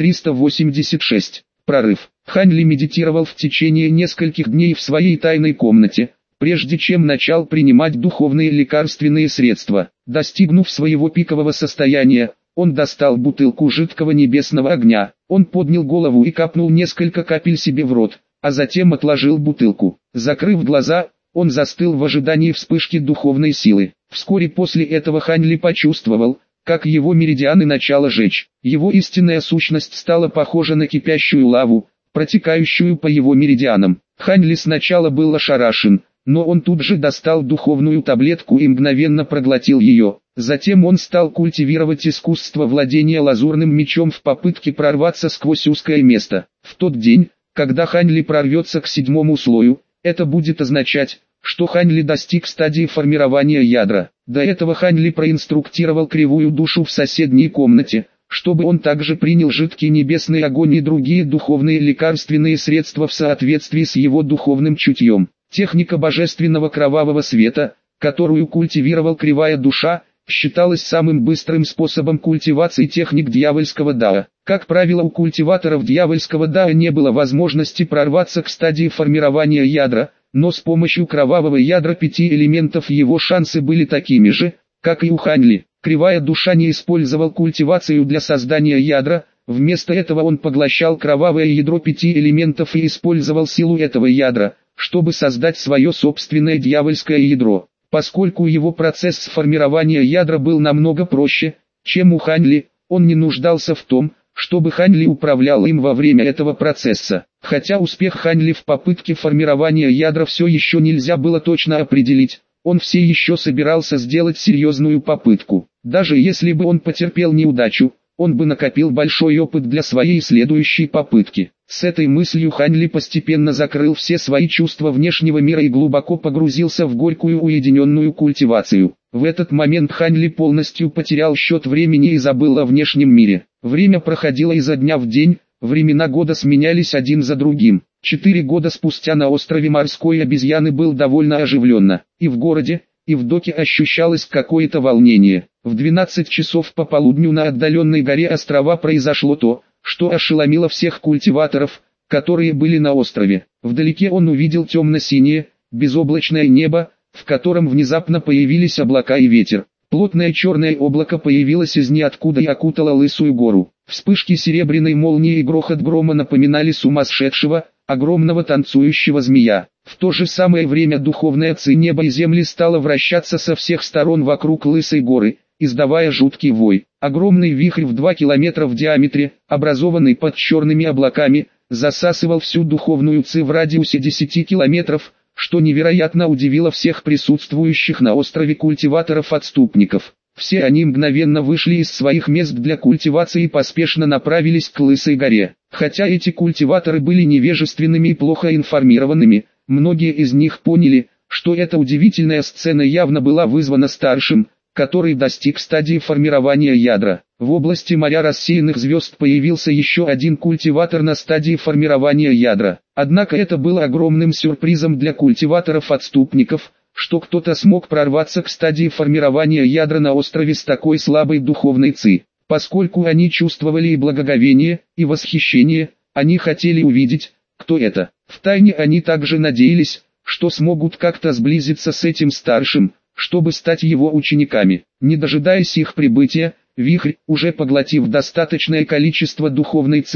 S1: 386. Прорыв. Ханли медитировал в течение нескольких дней в своей тайной комнате, прежде чем начал принимать духовные лекарственные средства. Достигнув своего пикового состояния, он достал бутылку жидкого небесного огня. Он поднял голову и капнул несколько капель себе в рот, а затем отложил бутылку. Закрыв глаза, он застыл в ожидании вспышки духовной силы. Вскоре после этого Ханли почувствовал, как его меридианы начало жечь. Его истинная сущность стала похожа на кипящую лаву, протекающую по его меридианам. Ханли сначала был ошарашен, но он тут же достал духовную таблетку и мгновенно проглотил ее. Затем он стал культивировать искусство владения лазурным мечом в попытке прорваться сквозь узкое место. В тот день, когда Ханли прорвется к 7-му слою, это будет означать, что Ханли достиг стадии формирования ядра. До этого Ханли проинструктировал Кривую Душу в соседней комнате, чтобы он также принял жидкий небесный огонь и другие духовные лекарственные средства в соответствии с его духовным чутьем. Техника божественного кровавого света, которую культивировал Кривая Душа, считалась самым быстрым способом культивации техник дьявольского дао. Как правило, у культиваторов дьявольского дао не было возможности прорваться к стадии формирования ядра, но с помощью кровавого ядра 5 элементов его шансы были такими же, как и у Ханли. Кривая Душа не использовал культивацию для создания ядра, вместо этого он поглощал кровавое ядро 5 элементов и использовал силу этого ядра, чтобы создать свое собственное дьявольское ядро. Поскольку его процесс формирования ядра был намного проще, чем у Ханли, он не нуждался в том, чтобы Ханли управлял им во время этого процесса. Хотя успех Ханли в попытке формирования ядра все еще нельзя было точно определить, он все еще собирался сделать серьезную попытку. Даже если бы он потерпел неудачу, он бы накопил большой опыт для своей следующей попытки. С этой мыслью Ханли постепенно закрыл все свои чувства внешнего мира и глубоко погрузился в горькую уединенную культивацию. В этот момент Ханли полностью потерял счет времени и забыл о внешнем мире. Время проходило изо дня в день, времена года сменялись один за другим. 4 года спустя на острове морской обезьяны был довольно оживленно. И в городе, и в доке ощущалось какое-то волнение. В 12 часов пополудню на отдаленной горе острова произошло то, что ошеломило всех культиваторов, которые были на острове. Вдалеке он увидел темно-синее, безоблачное небо, в котором внезапно появились облака и ветер. Плотное черное облако появилось из ниоткуда и окутало лысую гору. Вспышки серебряной молнии и грохот грома напоминали сумасшедшего, огромного танцующего змея. В то же самое время духовная ци неба и земли стала вращаться со всех сторон вокруг лысой горы, издавая жуткий вой. Огромный вихрь в 2 километра в диаметре, образованный под черными облаками, засасывал всю духовную ци в радиусе 10 километров, что невероятно удивило всех присутствующих на острове культиваторов-отступников. Все они мгновенно вышли из своих мест для культивации и поспешно направились к Лысой горе. Хотя эти культиваторы были невежественными и плохо информированными, многие из них поняли, что эта удивительная сцена явно была вызвана старшим, который достиг стадии формирования ядра. В области моря рассеянных звезд появился еще один культиватор на стадии формирования ядра. Однако это было огромным сюрпризом для культиваторов-отступников, что кто-то смог прорваться к стадии формирования ядра на острове с такой слабой духовной ци. Поскольку они чувствовали и благоговение, и восхищение, они хотели увидеть, кто это. Втайне они также надеялись, что смогут как-то сблизиться с этим старшим, чтобы стать его учениками. Не дожидаясь их прибытия, вихрь, уже поглотив достаточное количество духовной ци,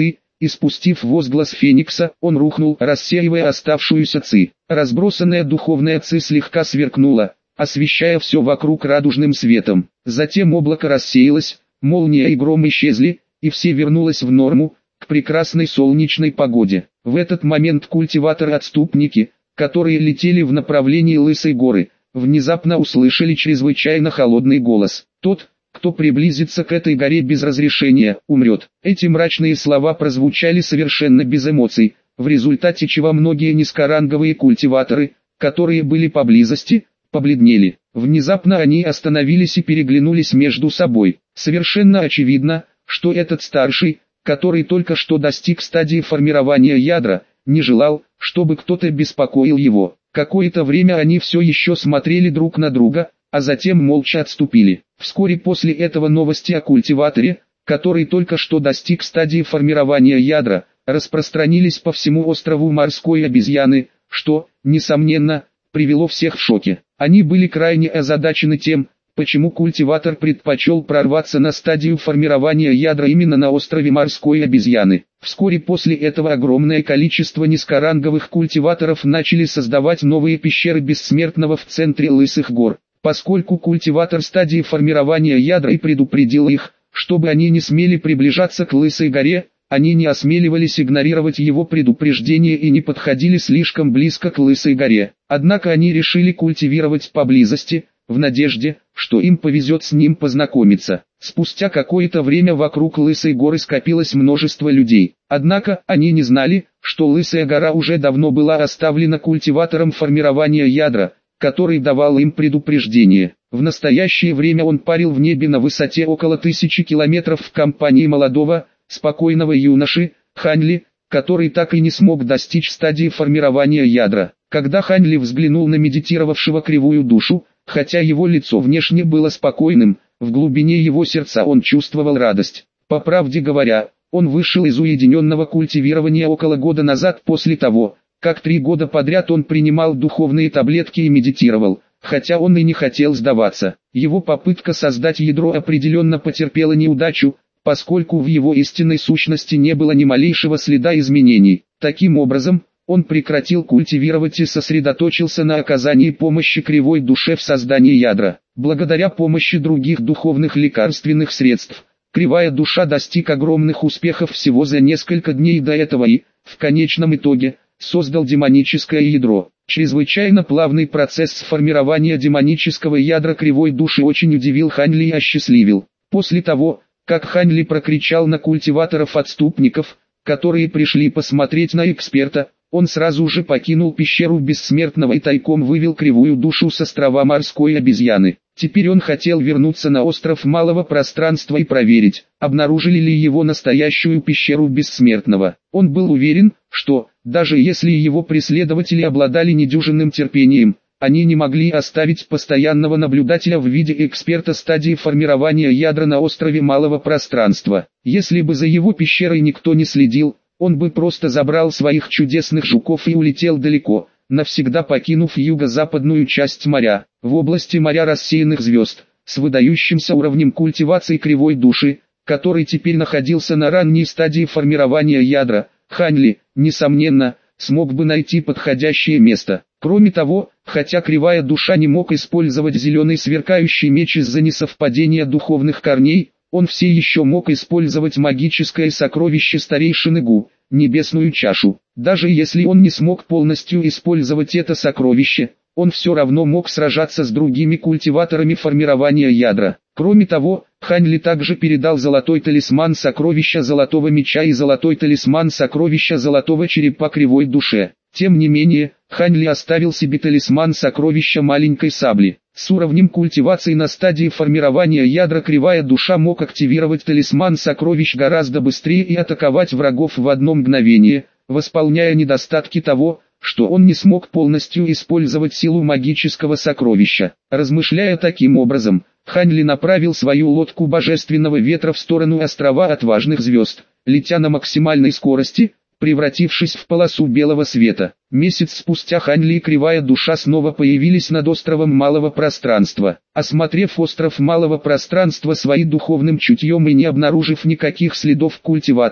S1: Испустив возглас Феникса, он рухнул, рассеивая оставшуюся ци. Разбросанная духовная ци слегка сверкнула, освещая все вокруг радужным светом. Затем облако рассеялось, молния и гром исчезли, и все вернулось в норму, к прекрасной солнечной погоде. В этот момент культиваторы-отступники, которые летели в направлении Лысой горы, внезапно услышали чрезвычайно холодный голос. «Тот, кто приблизится к этой горе без разрешения, умрет». Эти мрачные слова прозвучали совершенно без эмоций, в результате чего многие низкоранговые культиваторы, которые были поблизости, побледнели. Внезапно они остановились и переглянулись между собой. Совершенно очевидно, что этот старший, который только что достиг стадии формирования ядра, не желал, чтобы кто-то беспокоил его. Какое-то время они все еще смотрели друг на друга, а затем молча отступили. Вскоре после этого новости о культиваторе, который только что достиг стадии формирования ядра, распространились по всему острову морской обезьяны, что, несомненно, привело всех в шоке. Они были крайне озадачены тем, почему культиватор предпочел прорваться на стадию формирования ядра именно на острове морской обезьяны. Вскоре после этого огромное количество низкоранговых культиваторов начали создавать новые пещеры бессмертного в центре Лысых гор. Поскольку культиватор стадии формирования ядра и предупредил их, чтобы они не смели приближаться к Лысой горе, они не осмеливались игнорировать его предупреждение и не подходили слишком близко к Лысой горе. Однако они решили культивировать поблизости, в надежде, что им повезет с ним познакомиться. Спустя какое-то время вокруг Лысой горы скопилось множество людей. Однако, они не знали, что Лысая гора уже давно была оставлена культиватором формирования ядра, который давал им предупреждение. В настоящее время он парил в небе на высоте около 1000 километров в компании молодого, спокойного юноши, Ханли, который так и не смог достичь стадии формирования ядра. Когда Ханли взглянул на медитировавшего кривую душу, хотя его лицо внешне было спокойным, в глубине его сердца он чувствовал радость. По правде говоря, он вышел из уединенного культивирования около года назад после того, как 3 года подряд он принимал духовные таблетки и медитировал, хотя он и не хотел сдаваться. Его попытка создать ядро определенно потерпела неудачу, поскольку в его истинной сущности не было ни малейшего следа изменений. Таким образом, он прекратил культивировать и сосредоточился на оказании помощи кривой душе в создании ядра. Благодаря помощи других духовных лекарственных средств, кривая душа достиг огромных успехов всего за несколько дней до этого и, в конечном итоге, создал демоническое ядро. Чрезвычайно плавный процесс формирования демонического ядра кривой души очень удивил Ханли и осчастливил. После того, как Ханли прокричал на культиваторов-отступников, которые пришли посмотреть на эксперта, он сразу же покинул пещеру бессмертного и тайком вывел кривую душу с острова морской обезьяны. Теперь он хотел вернуться на остров малого пространства и проверить, обнаружили ли его настоящую пещеру бессмертного. Он был уверен, что, даже если его преследователи обладали недюжинным терпением, они не могли оставить постоянного наблюдателя в виде эксперта стадии формирования ядра на острове малого пространства. Если бы за его пещерой никто не следил, он бы просто забрал своих чудесных жуков и улетел далеко, навсегда покинув юго-западную часть моря. В области моря рассеянных звезд, с выдающимся уровнем культивации кривой души, который теперь находился на ранней стадии формирования ядра, Ханли, несомненно, смог бы найти подходящее место. Кроме того, хотя кривая душа не мог использовать зеленый сверкающий меч из-за несовпадения духовных корней, он все еще мог использовать магическое сокровище старейшины Гу, небесную чашу. Даже если он не смог полностью использовать это сокровище, он все равно мог сражаться с другими культиваторами формирования ядра. Кроме того, Ханли также передал золотой талисман сокровища золотого меча и золотой талисман сокровища золотого черепа кривой душе. Тем не менее, Ханли оставил себе талисман сокровища маленькой сабли. С уровнем культивации на стадии формирования ядра кривая душа мог активировать талисман сокровищ гораздо быстрее и атаковать врагов в одно мгновение, восполняя недостатки того, что он не смог полностью использовать силу магического сокровища. Размышляя таким образом, Ханли направил свою лодку божественного ветра в сторону острова отважных звезд, летя на максимальной скорости, превратившись в полосу белого света. Месяц спустя Ханли и кривая душа снова появились над островом малого пространства. Осмотрев остров малого пространства своим духовным чутьем и не обнаружив никаких следов культиваторов,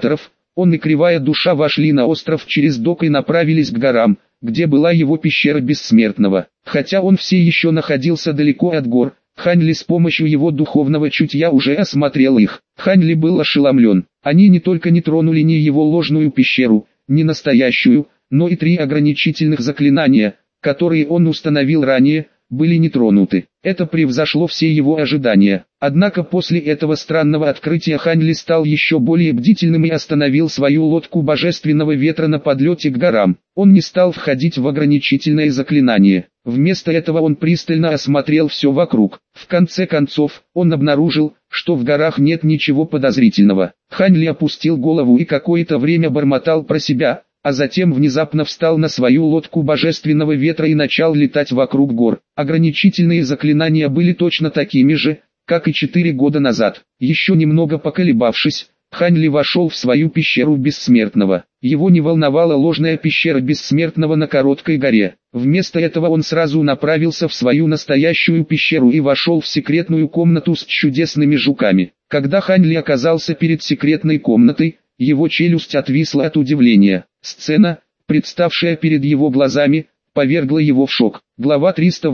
S1: Он и Кривая Душа вошли на остров через док и направились к горам, где была его пещера Бессмертного. Хотя он все еще находился далеко от гор, Хань Ли с помощью его духовного чутья уже осмотрел их. Хань Ли был ошеломлен. Они не только не тронули ни его ложную пещеру, ни настоящую, но и 3 ограничительных заклинания, которые он установил ранее, были не тронуты. Это превзошло все его ожидания. Однако после этого странного открытия Хань Ли стал еще более бдительным и остановил свою лодку божественного ветра на подлете к горам. Он не стал входить в ограничительное заклинание. Вместо этого он пристально осмотрел все вокруг. В конце концов, он обнаружил, что в горах нет ничего подозрительного. Хань Ли опустил голову и какое-то время бормотал про себя, а затем внезапно встал на свою лодку божественного ветра и начал летать вокруг гор. Ограничительные заклинания были точно такими же, как и 4 года назад. Еще немного поколебавшись, Хань Ли вошел в свою пещеру Бессмертного. Его не волновала ложная пещера Бессмертного на короткой горе. Вместо этого он сразу направился в свою настоящую пещеру и вошел в секретную комнату с чудесными жуками. Когда Хань Ли оказался перед секретной комнатой, его челюсть отвисла от удивления. Сцена, представшая перед его глазами, повергла его в шок. Глава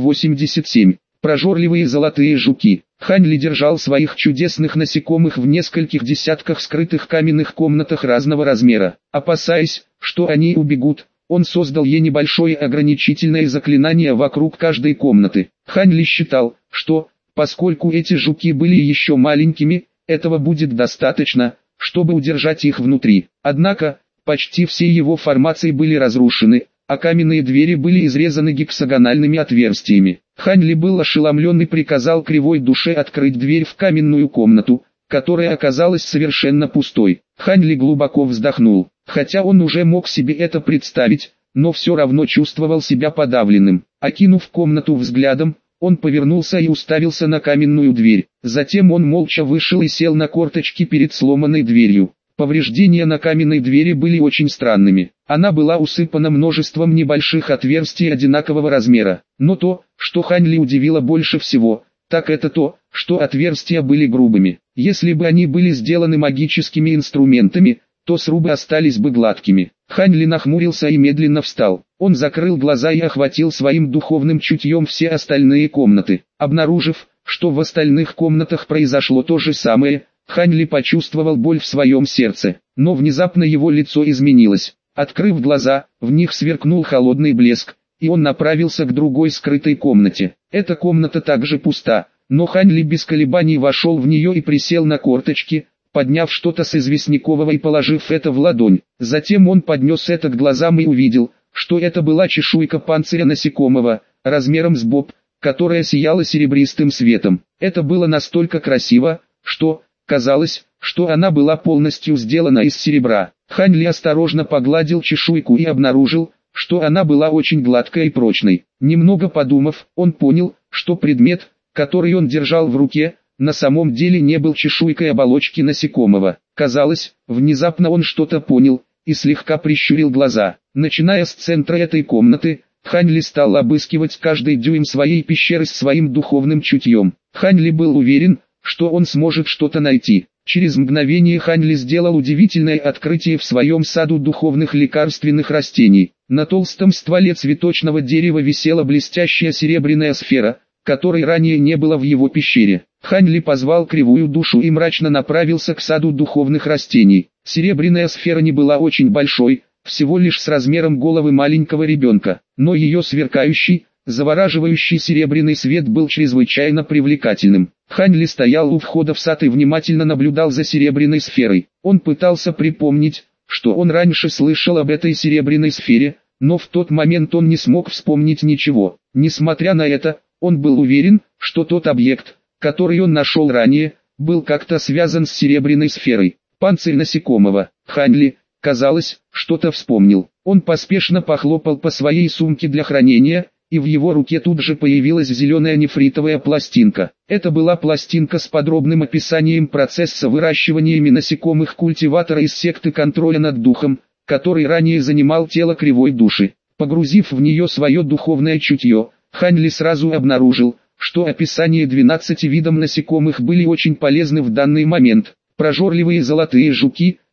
S1: 387. Прожорливые золотые жуки. Хань Ли держал своих чудесных насекомых в нескольких десятках скрытых каменных комнатах разного размера. Опасаясь, что они убегут, он создал небольшое ограничительное заклинание вокруг каждой комнаты. Хань Ли считал, что, поскольку эти жуки были еще маленькими, этого будет достаточно, чтобы удержать их внутри. Однако, почти все его формации были разрушены, а каменные двери были изрезаны гексагональными отверстиями. Хань Ли был ошеломлен и приказал Кривой Душе открыть дверь в каменную комнату, которая оказалась совершенно пустой. Хань Ли глубоко вздохнул. Хотя он уже мог себе это представить, но все равно чувствовал себя подавленным. Окинув комнату взглядом, он повернулся и уставился на каменную дверь. Затем он молча вышел и сел на корточки перед сломанной дверью. Повреждения на каменной двери были очень странными. Она была усыпана множеством небольших отверстий одинакового размера. Но то, что Хань Ли удивило больше всего, так это то, что отверстия были грубыми. Если бы они были сделаны магическими инструментами, то срубы остались бы гладкими. Хань Ли нахмурился и медленно встал. Он закрыл глаза и охватил своим духовным чутьем все остальные комнаты. Обнаружив, что в остальных комнатах произошло то же самое, Хань Ли почувствовал боль в своем сердце. Но внезапно его лицо изменилось. Открыв глаза, в них сверкнул холодный блеск, и он направился к другой скрытой комнате. Эта комната также пуста, но Хань Ли без колебаний вошел в нее и присел на корточки, подняв что-то с известнякового и положив это в ладонь. Затем он поднес это к глазам и увидел, что это была чешуйка панциря насекомого, размером с боб, которая сияла серебристым светом. Это было настолько красиво, что, казалось, что она была полностью сделана из серебра. Хань Ли осторожно погладил чешуйку и обнаружил, что она была очень гладкой и прочной. Немного подумав, он понял, что предмет, который он держал в руке, на самом деле не был чешуйкой оболочки насекомого. Казалось, внезапно он что-то понял, и слегка прищурил глаза. Начиная с центра этой комнаты, Хань Ли стал обыскивать каждый дюйм своей пещеры с своим духовным чутьем. Хань Ли был уверен, что он сможет что-то найти. Через мгновение Хань Ли сделал удивительное открытие в своем саду духовных лекарственных растений. На толстом стволе цветочного дерева висела блестящая серебряная сфера, которой ранее не было в его пещере. Хань Ли позвал Кривую Душу и мрачно направился к саду духовных растений. Серебряная сфера не была очень большой, всего лишь с размером головы маленького ребенка, но ее сверкающий, завораживающий серебряный свет был чрезвычайно привлекательным. Хань Ли стоял у входа в сад и внимательно наблюдал за серебряной сферой. Он пытался припомнить, что он раньше слышал об этой серебряной сфере, но в тот момент он не смог вспомнить ничего. Несмотря на это, он был уверен, что тот объект, который он нашел ранее, был как-то связан с серебряной сферой. Панцирь насекомого. Хань Ли, казалось, что-то вспомнил. Он поспешно похлопал по своей сумке для хранения, и в его руке тут же появилась зеленая нефритовая пластинка. Это была пластинка с подробным описанием процесса выращивания насекомых культиватора из секты контроля над духом, который ранее занимал тело Кривой Души. Погрузив в нее свое духовное чутье, Хань Ли сразу обнаружил, что описание 12 видов насекомых были очень полезны в данный момент. Прожорливые золотые жуки,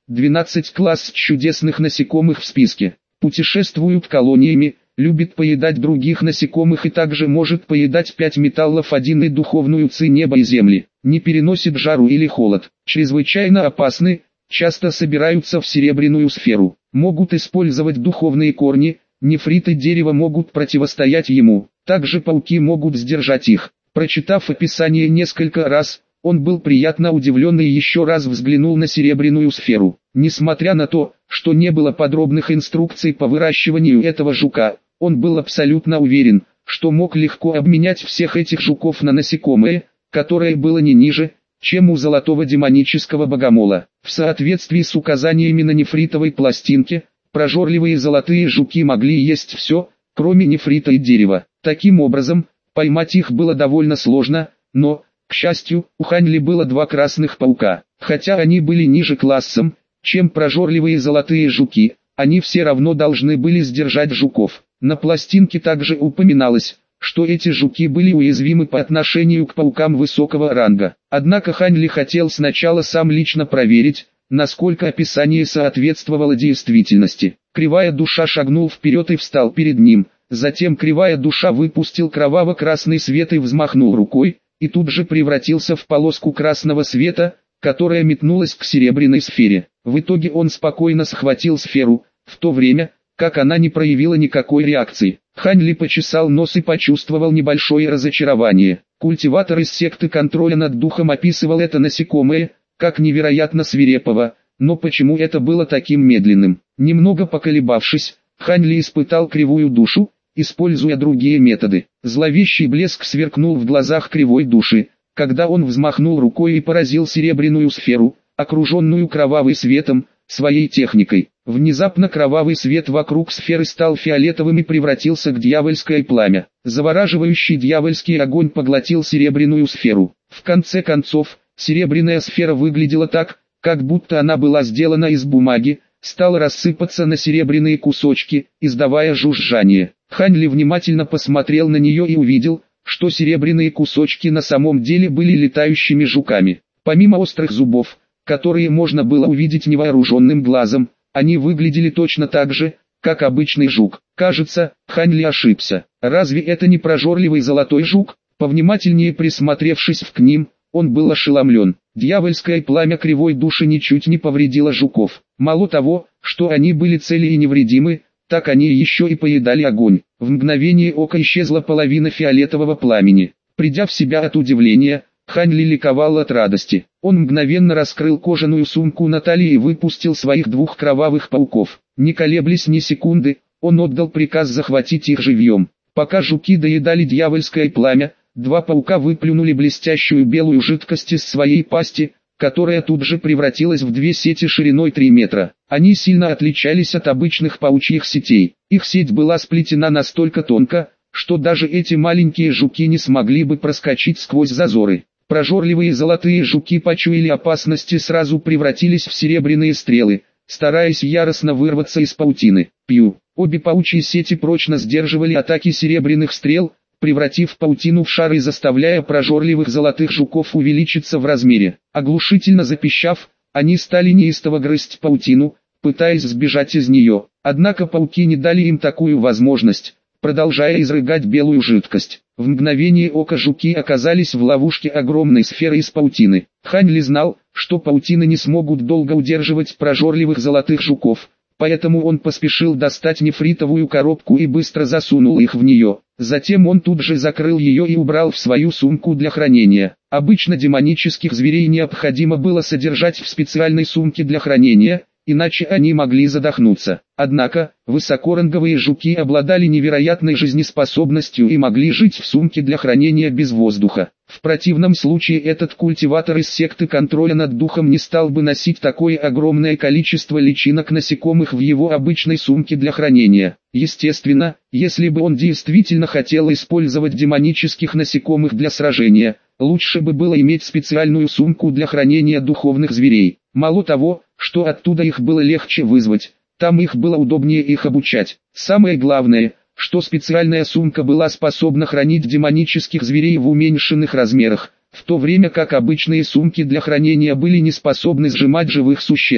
S1: 12 класс чудесных насекомых в списке. Путешествуют колониями, любит поедать других насекомых и также может поедать 5 металлов, 1 и духовную ци неба и земли. Не переносит жару или холод. Чрезвычайно опасны, часто собираются в серебряную сферу. Могут использовать духовные корни, нефриты дерева могут противостоять ему. Также пауки могут сдержать их. Прочитав описание несколько раз, он был приятно удивлен и еще раз взглянул на серебряную сферу. Несмотря на то, что не было подробных инструкций по выращиванию этого жука, он был абсолютно уверен, что мог легко обменять всех этих жуков на насекомые, которое было не ниже, чем у золотого демонического богомола. В соответствии с указаниями на нефритовой пластинке, прожорливые золотые жуки могли есть все, кроме нефрита и дерева. Таким образом, поймать их было довольно сложно, но, к счастью, у Хань Ли было 2 красных паука. Хотя они были ниже классом, чем прожорливые золотые жуки, они все равно должны были сдержать жуков. На пластинке также упоминалось, что эти жуки были уязвимы по отношению к паукам высокого ранга. Однако Хань Ли хотел сначала сам лично проверить, насколько описание соответствовало действительности. Кривая душа шагнул вперед и встал перед ним, затем кривая душа выпустил кроваво-красный свет и взмахнул рукой, и тут же превратился в полоску красного света, которая метнулась к серебряной сфере. В итоге он спокойно схватил сферу, в то время, как она не проявила никакой реакции. Хань Ли почесал нос и почувствовал небольшое разочарование. Культиватор из секты контроля над духом описывал это насекомое, как невероятно свирепого, но почему это было таким медленным? Немного поколебавшись, Хань Ли испытал кривую душу, используя другие методы. Зловещий блеск сверкнул в глазах кривой души, когда он взмахнул рукой и поразил серебряную сферу, окруженную кровавым светом, своей техникой. Внезапно кровавый свет вокруг сферы стал фиолетовым и превратился в дьявольское пламя. Завораживающий дьявольский огонь поглотил серебряную сферу. В конце концов, серебряная сфера выглядела так, как будто она была сделана из бумаги, стала рассыпаться на серебряные кусочки, издавая жужжание. Хань Ли внимательно посмотрел на нее и увидел, что серебряные кусочки на самом деле были летающими жуками. Помимо острых зубов, которые можно было увидеть невооруженным глазом, они выглядели точно так же, как обычный жук. Кажется, Хань Ли ошибся. Разве это не прожорливый золотой жук? Повнимательнее присмотревшись к ним, он был ошеломлен. Дьявольское пламя кривой души ничуть не повредило жуков. Мало того, что они были цели и невредимы, так они еще и поедали огонь. В мгновение ока исчезла половина фиолетового пламени. Придя в себя от удивления, Хань Ли ликовал от радости. Он мгновенно раскрыл кожаную сумку на талии и выпустил своих 2 кровавых пауков. Не колеблясь ни секунды, он отдал приказ захватить их живьем. Пока жуки доедали дьявольское пламя, 2 паука выплюнули блестящую белую жидкость из своей пасти, которая тут же превратилась в 2 сети шириной 3 метра. Они сильно отличались от обычных паучьих сетей. Их сеть была сплетена настолько тонко, что даже эти маленькие жуки не смогли бы проскочить сквозь зазоры. Прожорливые золотые жуки почуяли опасность и сразу превратились в серебряные стрелы, стараясь яростно вырваться из паутины. Пью. Обе паучьи сети прочно сдерживали атаки серебряных стрел, превратив паутину в шар и заставляя прожорливых золотых жуков увеличиться в размере. Оглушительно запищав, они стали неистово грызть паутину, пытаясь сбежать из нее. Однако пауки не дали им такую возможность, продолжая изрыгать белую жидкость. В мгновение ока жуки оказались в ловушке огромной сферы из паутины. Хань Ли знал, что паутины не смогут долго удерживать прожорливых золотых жуков, поэтому он поспешил достать нефритовую коробку и быстро засунул их в нее. Затем он тут же закрыл ее и убрал в свою сумку для хранения. Обычно демонических зверей необходимо было содержать в специальной сумке для хранения, иначе они могли задохнуться. Однако, высокоранговые жуки обладали невероятной жизнеспособностью и могли жить в сумке для хранения без воздуха. В противном случае этот культиватор из секты контроля над духом не стал бы носить такое огромное количество личинок насекомых в его обычной сумке для хранения. Естественно, если бы он действительно хотел использовать демонических насекомых для сражения, лучше бы было иметь специальную сумку для хранения духовных зверей. Мало того, что оттуда их было легче вызвать, там их было удобнее их обучать. Самое главное, что специальная сумка была способна хранить демонических зверей в уменьшенных размерах, в то время как обычные сумки для хранения были не способны сжимать живых существ.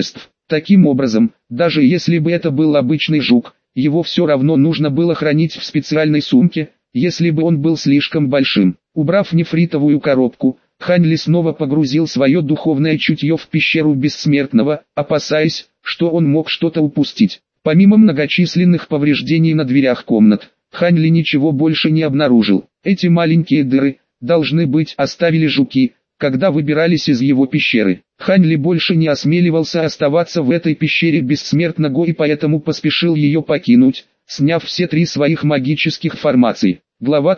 S1: Таким образом, даже если бы это был обычный жук, его все равно нужно было хранить в специальной сумке, если бы он был слишком большим. Убрав нефритовую коробку, Хань Ли снова погрузил свое духовное чутье в пещеру Бессмертного, опасаясь, что он мог что-то упустить. Помимо многочисленных повреждений на дверях комнат, Хань Ли ничего больше не обнаружил. Эти маленькие дыры, должны быть, оставили жуки, когда выбирались из его пещеры. Хань Ли больше не осмеливался оставаться в этой пещере Бессмертного и поэтому поспешил ее покинуть, сняв все 3 своих магических формаций. Глава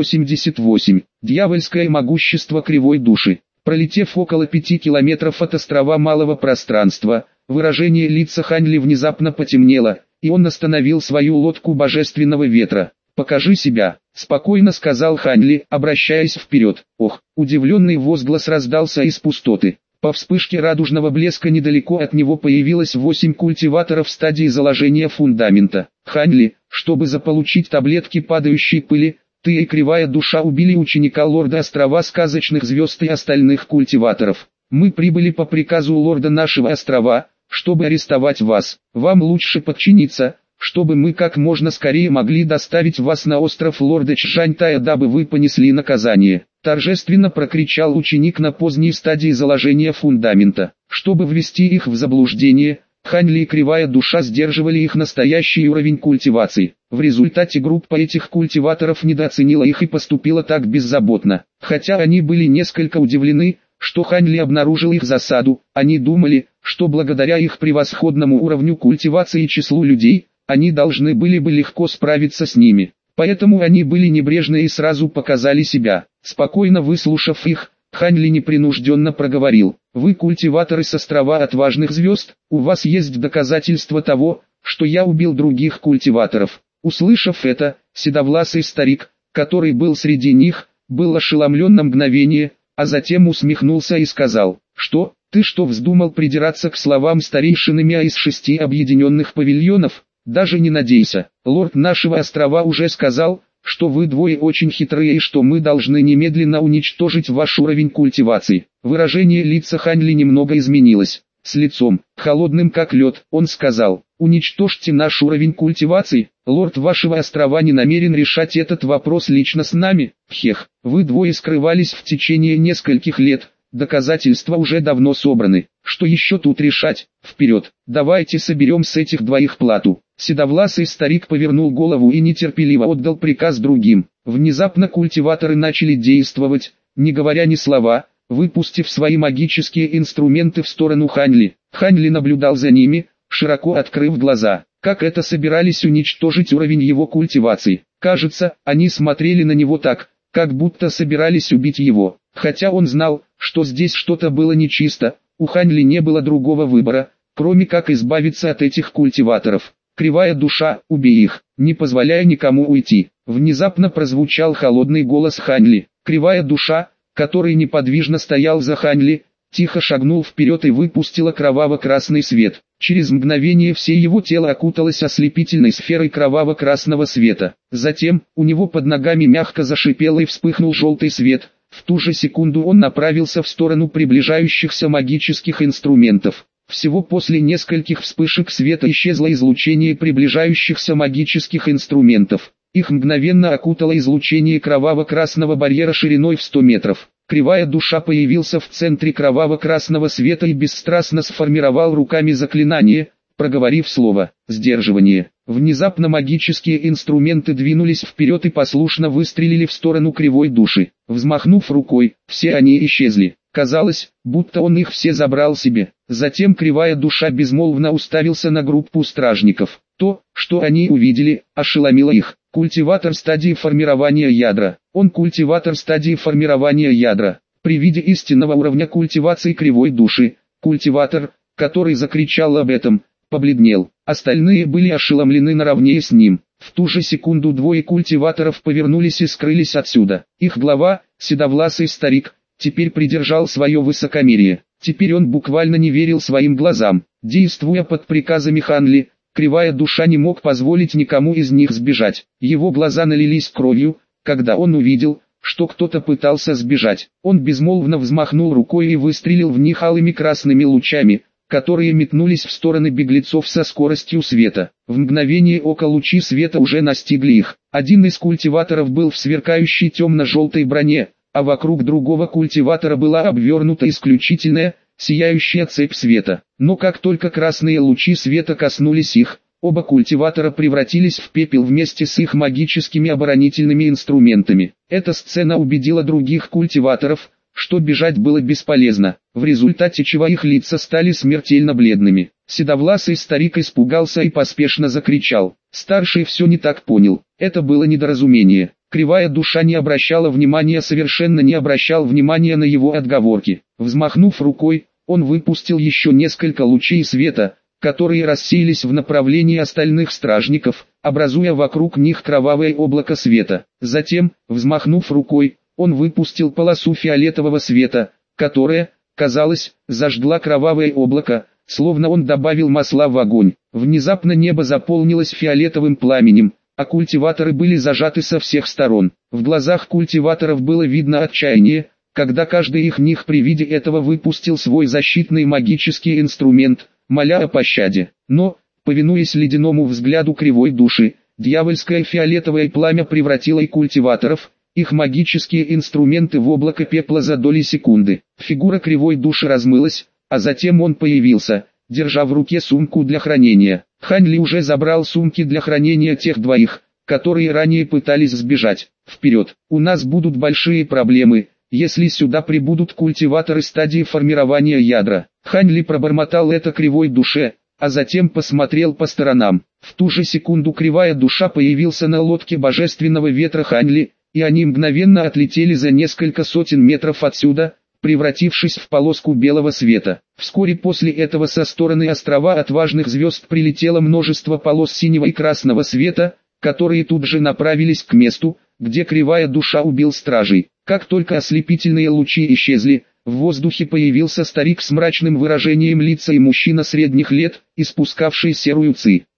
S1: 388. Дьявольское могущество кривой души. Пролетев около 5 километров от острова малого пространства, выражение лица Хань Ли внезапно потемнело, и он остановил свою лодку божественного ветра. «Покажи себя», — спокойно сказал Хань Ли, обращаясь вперед. Ох, удивленный возглас раздался из пустоты. По вспышке радужного блеска недалеко от него появилось 8 культиваторов в стадии заложения фундамента. «Хань Ли, чтобы заполучить таблетки падающей пыли, ты и кривая душа убили ученика лорда острова сказочных звезд и остальных культиваторов. Мы прибыли по приказу лорда нашего острова, чтобы арестовать вас. Вам лучше подчиниться, чтобы мы как можно скорее могли доставить вас на остров лорда Чжаньтая, дабы вы понесли наказание», — торжественно прокричал ученик на поздней стадии заложения фундамента. Чтобы ввести их в заблуждение, Хань Ли и кривая душа сдерживали их настоящий уровень культивации. В результате группа этих культиваторов недооценила их и поступила так беззаботно. Хотя они были несколько удивлены, что Хань Ли обнаружил их засаду, они думали, что благодаря их превосходному уровню культивации и числу людей, они должны были бы легко справиться с ними. Поэтому они были небрежны и сразу показали себя. Спокойно выслушав их, Хань Ли непринужденно проговорил: «Вы культиваторы с острова отважных звезд, у вас есть доказательства того, что я убил других культиваторов». Услышав это, седовласый старик, который был среди них, был ошеломлен на мгновение, а затем усмехнулся и сказал: «Что, ты что вздумал придираться к словам старейшины Мя из 6 объединенных павильонов? Даже не надейся, лорд нашего острова уже сказал, что вы двое очень хитрые и что мы должны немедленно уничтожить ваш уровень культивации». Выражение лица Хань Ли немного изменилось. С лицом, холодным как лед, он сказал: «Уничтожьте наш уровень культивации, лорд вашего острова не намерен решать этот вопрос лично с нами. Хех, вы двое скрывались в течение нескольких лет, доказательства уже давно собраны, что еще тут решать? Вперед, давайте соберем с этих двоих плату». Седовласый старик повернул голову и нетерпеливо отдал приказ другим. Внезапно культиваторы начали действовать, не говоря ни слова, выпустив свои магические инструменты в сторону Хань Ли. Хань Ли наблюдал за ними, широко открыв глаза. Как это собирались уничтожить уровень его культивации? Кажется, они смотрели на него так, как будто собирались убить его. Хотя он знал, что здесь что-то было нечисто, у Хань Ли не было другого выбора, кроме как избавиться от этих культиваторов. «Кривая душа, убей их, не позволяя никому уйти». Внезапно прозвучал холодный голос Хань Ли. Кривая душа, который неподвижно стоял за Хань Ли, тихо шагнул вперед и выпустила кроваво-красный свет. Через мгновение все его тело окуталось ослепительной сферой кроваво-красного света. Затем, у него под ногами мягко зашипел и вспыхнул желтый свет. В ту же секунду он направился в сторону приближающихся магических инструментов. Всего после нескольких вспышек света исчезло излучение приближающихся магических инструментов. Их мгновенно окутало излучение кроваво-красного барьера шириной в 100 метров. Кривая душа появился в центре кроваво-красного света и бесстрастно сформировал руками заклинание, проговорив слово «сдерживание». Внезапно магические инструменты двинулись вперед и послушно выстрелили в сторону кривой души. Взмахнув рукой, все они исчезли. Казалось, будто он их все забрал себе. Затем кривая душа безмолвно уставился на группу стражников. То, что они увидели, ошеломило их. Культиватор стадии формирования ядра. Он культиватор стадии формирования ядра. При виде истинного уровня культивации кривой души, культиватор, который закричал об этом, побледнел. Остальные были ошеломлены наравне с ним. В ту же секунду двое культиваторов повернулись и скрылись отсюда. Их глава, седовласый старик, теперь придержал свое высокомерие. Теперь он буквально не верил своим глазам. Действуя под приказами Хань Ли, кривая душа не мог позволить никому из них сбежать. Его глаза налились кровью, когда он увидел, что кто-то пытался сбежать. Он безмолвно взмахнул рукой и выстрелил в них алыми красными лучами, которые метнулись в стороны беглецов со скоростью света. В мгновение ока лучи света уже настигли их. Один из культиваторов был в сверкающей темно-желтой броне, а вокруг другого культиватора была обвернута исключительная, сияющая цепь света. Но как только красные лучи света коснулись их, оба культиватора превратились в пепел вместе с их магическими оборонительными инструментами. Эта сцена убедила других культиваторов, что бежать было бесполезно, в результате чего их лица стали смертельно бледными. Седовласый старик испугался и поспешно закричал. Старший все не так понял, это было недоразумение. Кривая душа совершенно не обращал внимания на его отговорки. Взмахнув рукой, он выпустил еще несколько лучей света, которые рассеялись в направлении остальных стражников, образуя вокруг них кровавое облако света. Затем, взмахнув рукой, он выпустил полосу фиолетового света, которая, казалось, зажгла кровавое облако, словно он добавил масла в огонь. Внезапно небо заполнилось фиолетовым пламенем, а культиваторы были зажаты со всех сторон. В глазах культиваторов было видно отчаяние, когда каждый из них при виде этого выпустил свой защитный магический инструмент, моля о пощаде. Но, повинуясь ледяному взгляду кривой души, дьявольское фиолетовое пламя превратило и культиваторов, их магические инструменты в облако пепла за доли секунды. Фигура кривой души размылась, а затем он появился, держа в руке сумку для хранения. Хань Ли уже забрал сумки для хранения тех двоих, которые ранее пытались сбежать. Вперед, у нас будут большие проблемы, если сюда прибудут культиваторы стадии формирования ядра. Хань Ли пробормотал это кривой душе, а затем посмотрел по сторонам. В ту же секунду кривая душа появился на лодке божественного ветра Хань Ли, и они мгновенно отлетели за несколько сотен метров отсюда, превратившись в полоску белого света. Вскоре после этого со стороны острова отважных звезд прилетело множество полос синего и красного света, которые тут же направились к месту, где кривая душа убил стражей. Как только ослепительные лучи исчезли, в воздухе появился старик с мрачным выражением лица и мужчина средних лет, испускавший серую ци.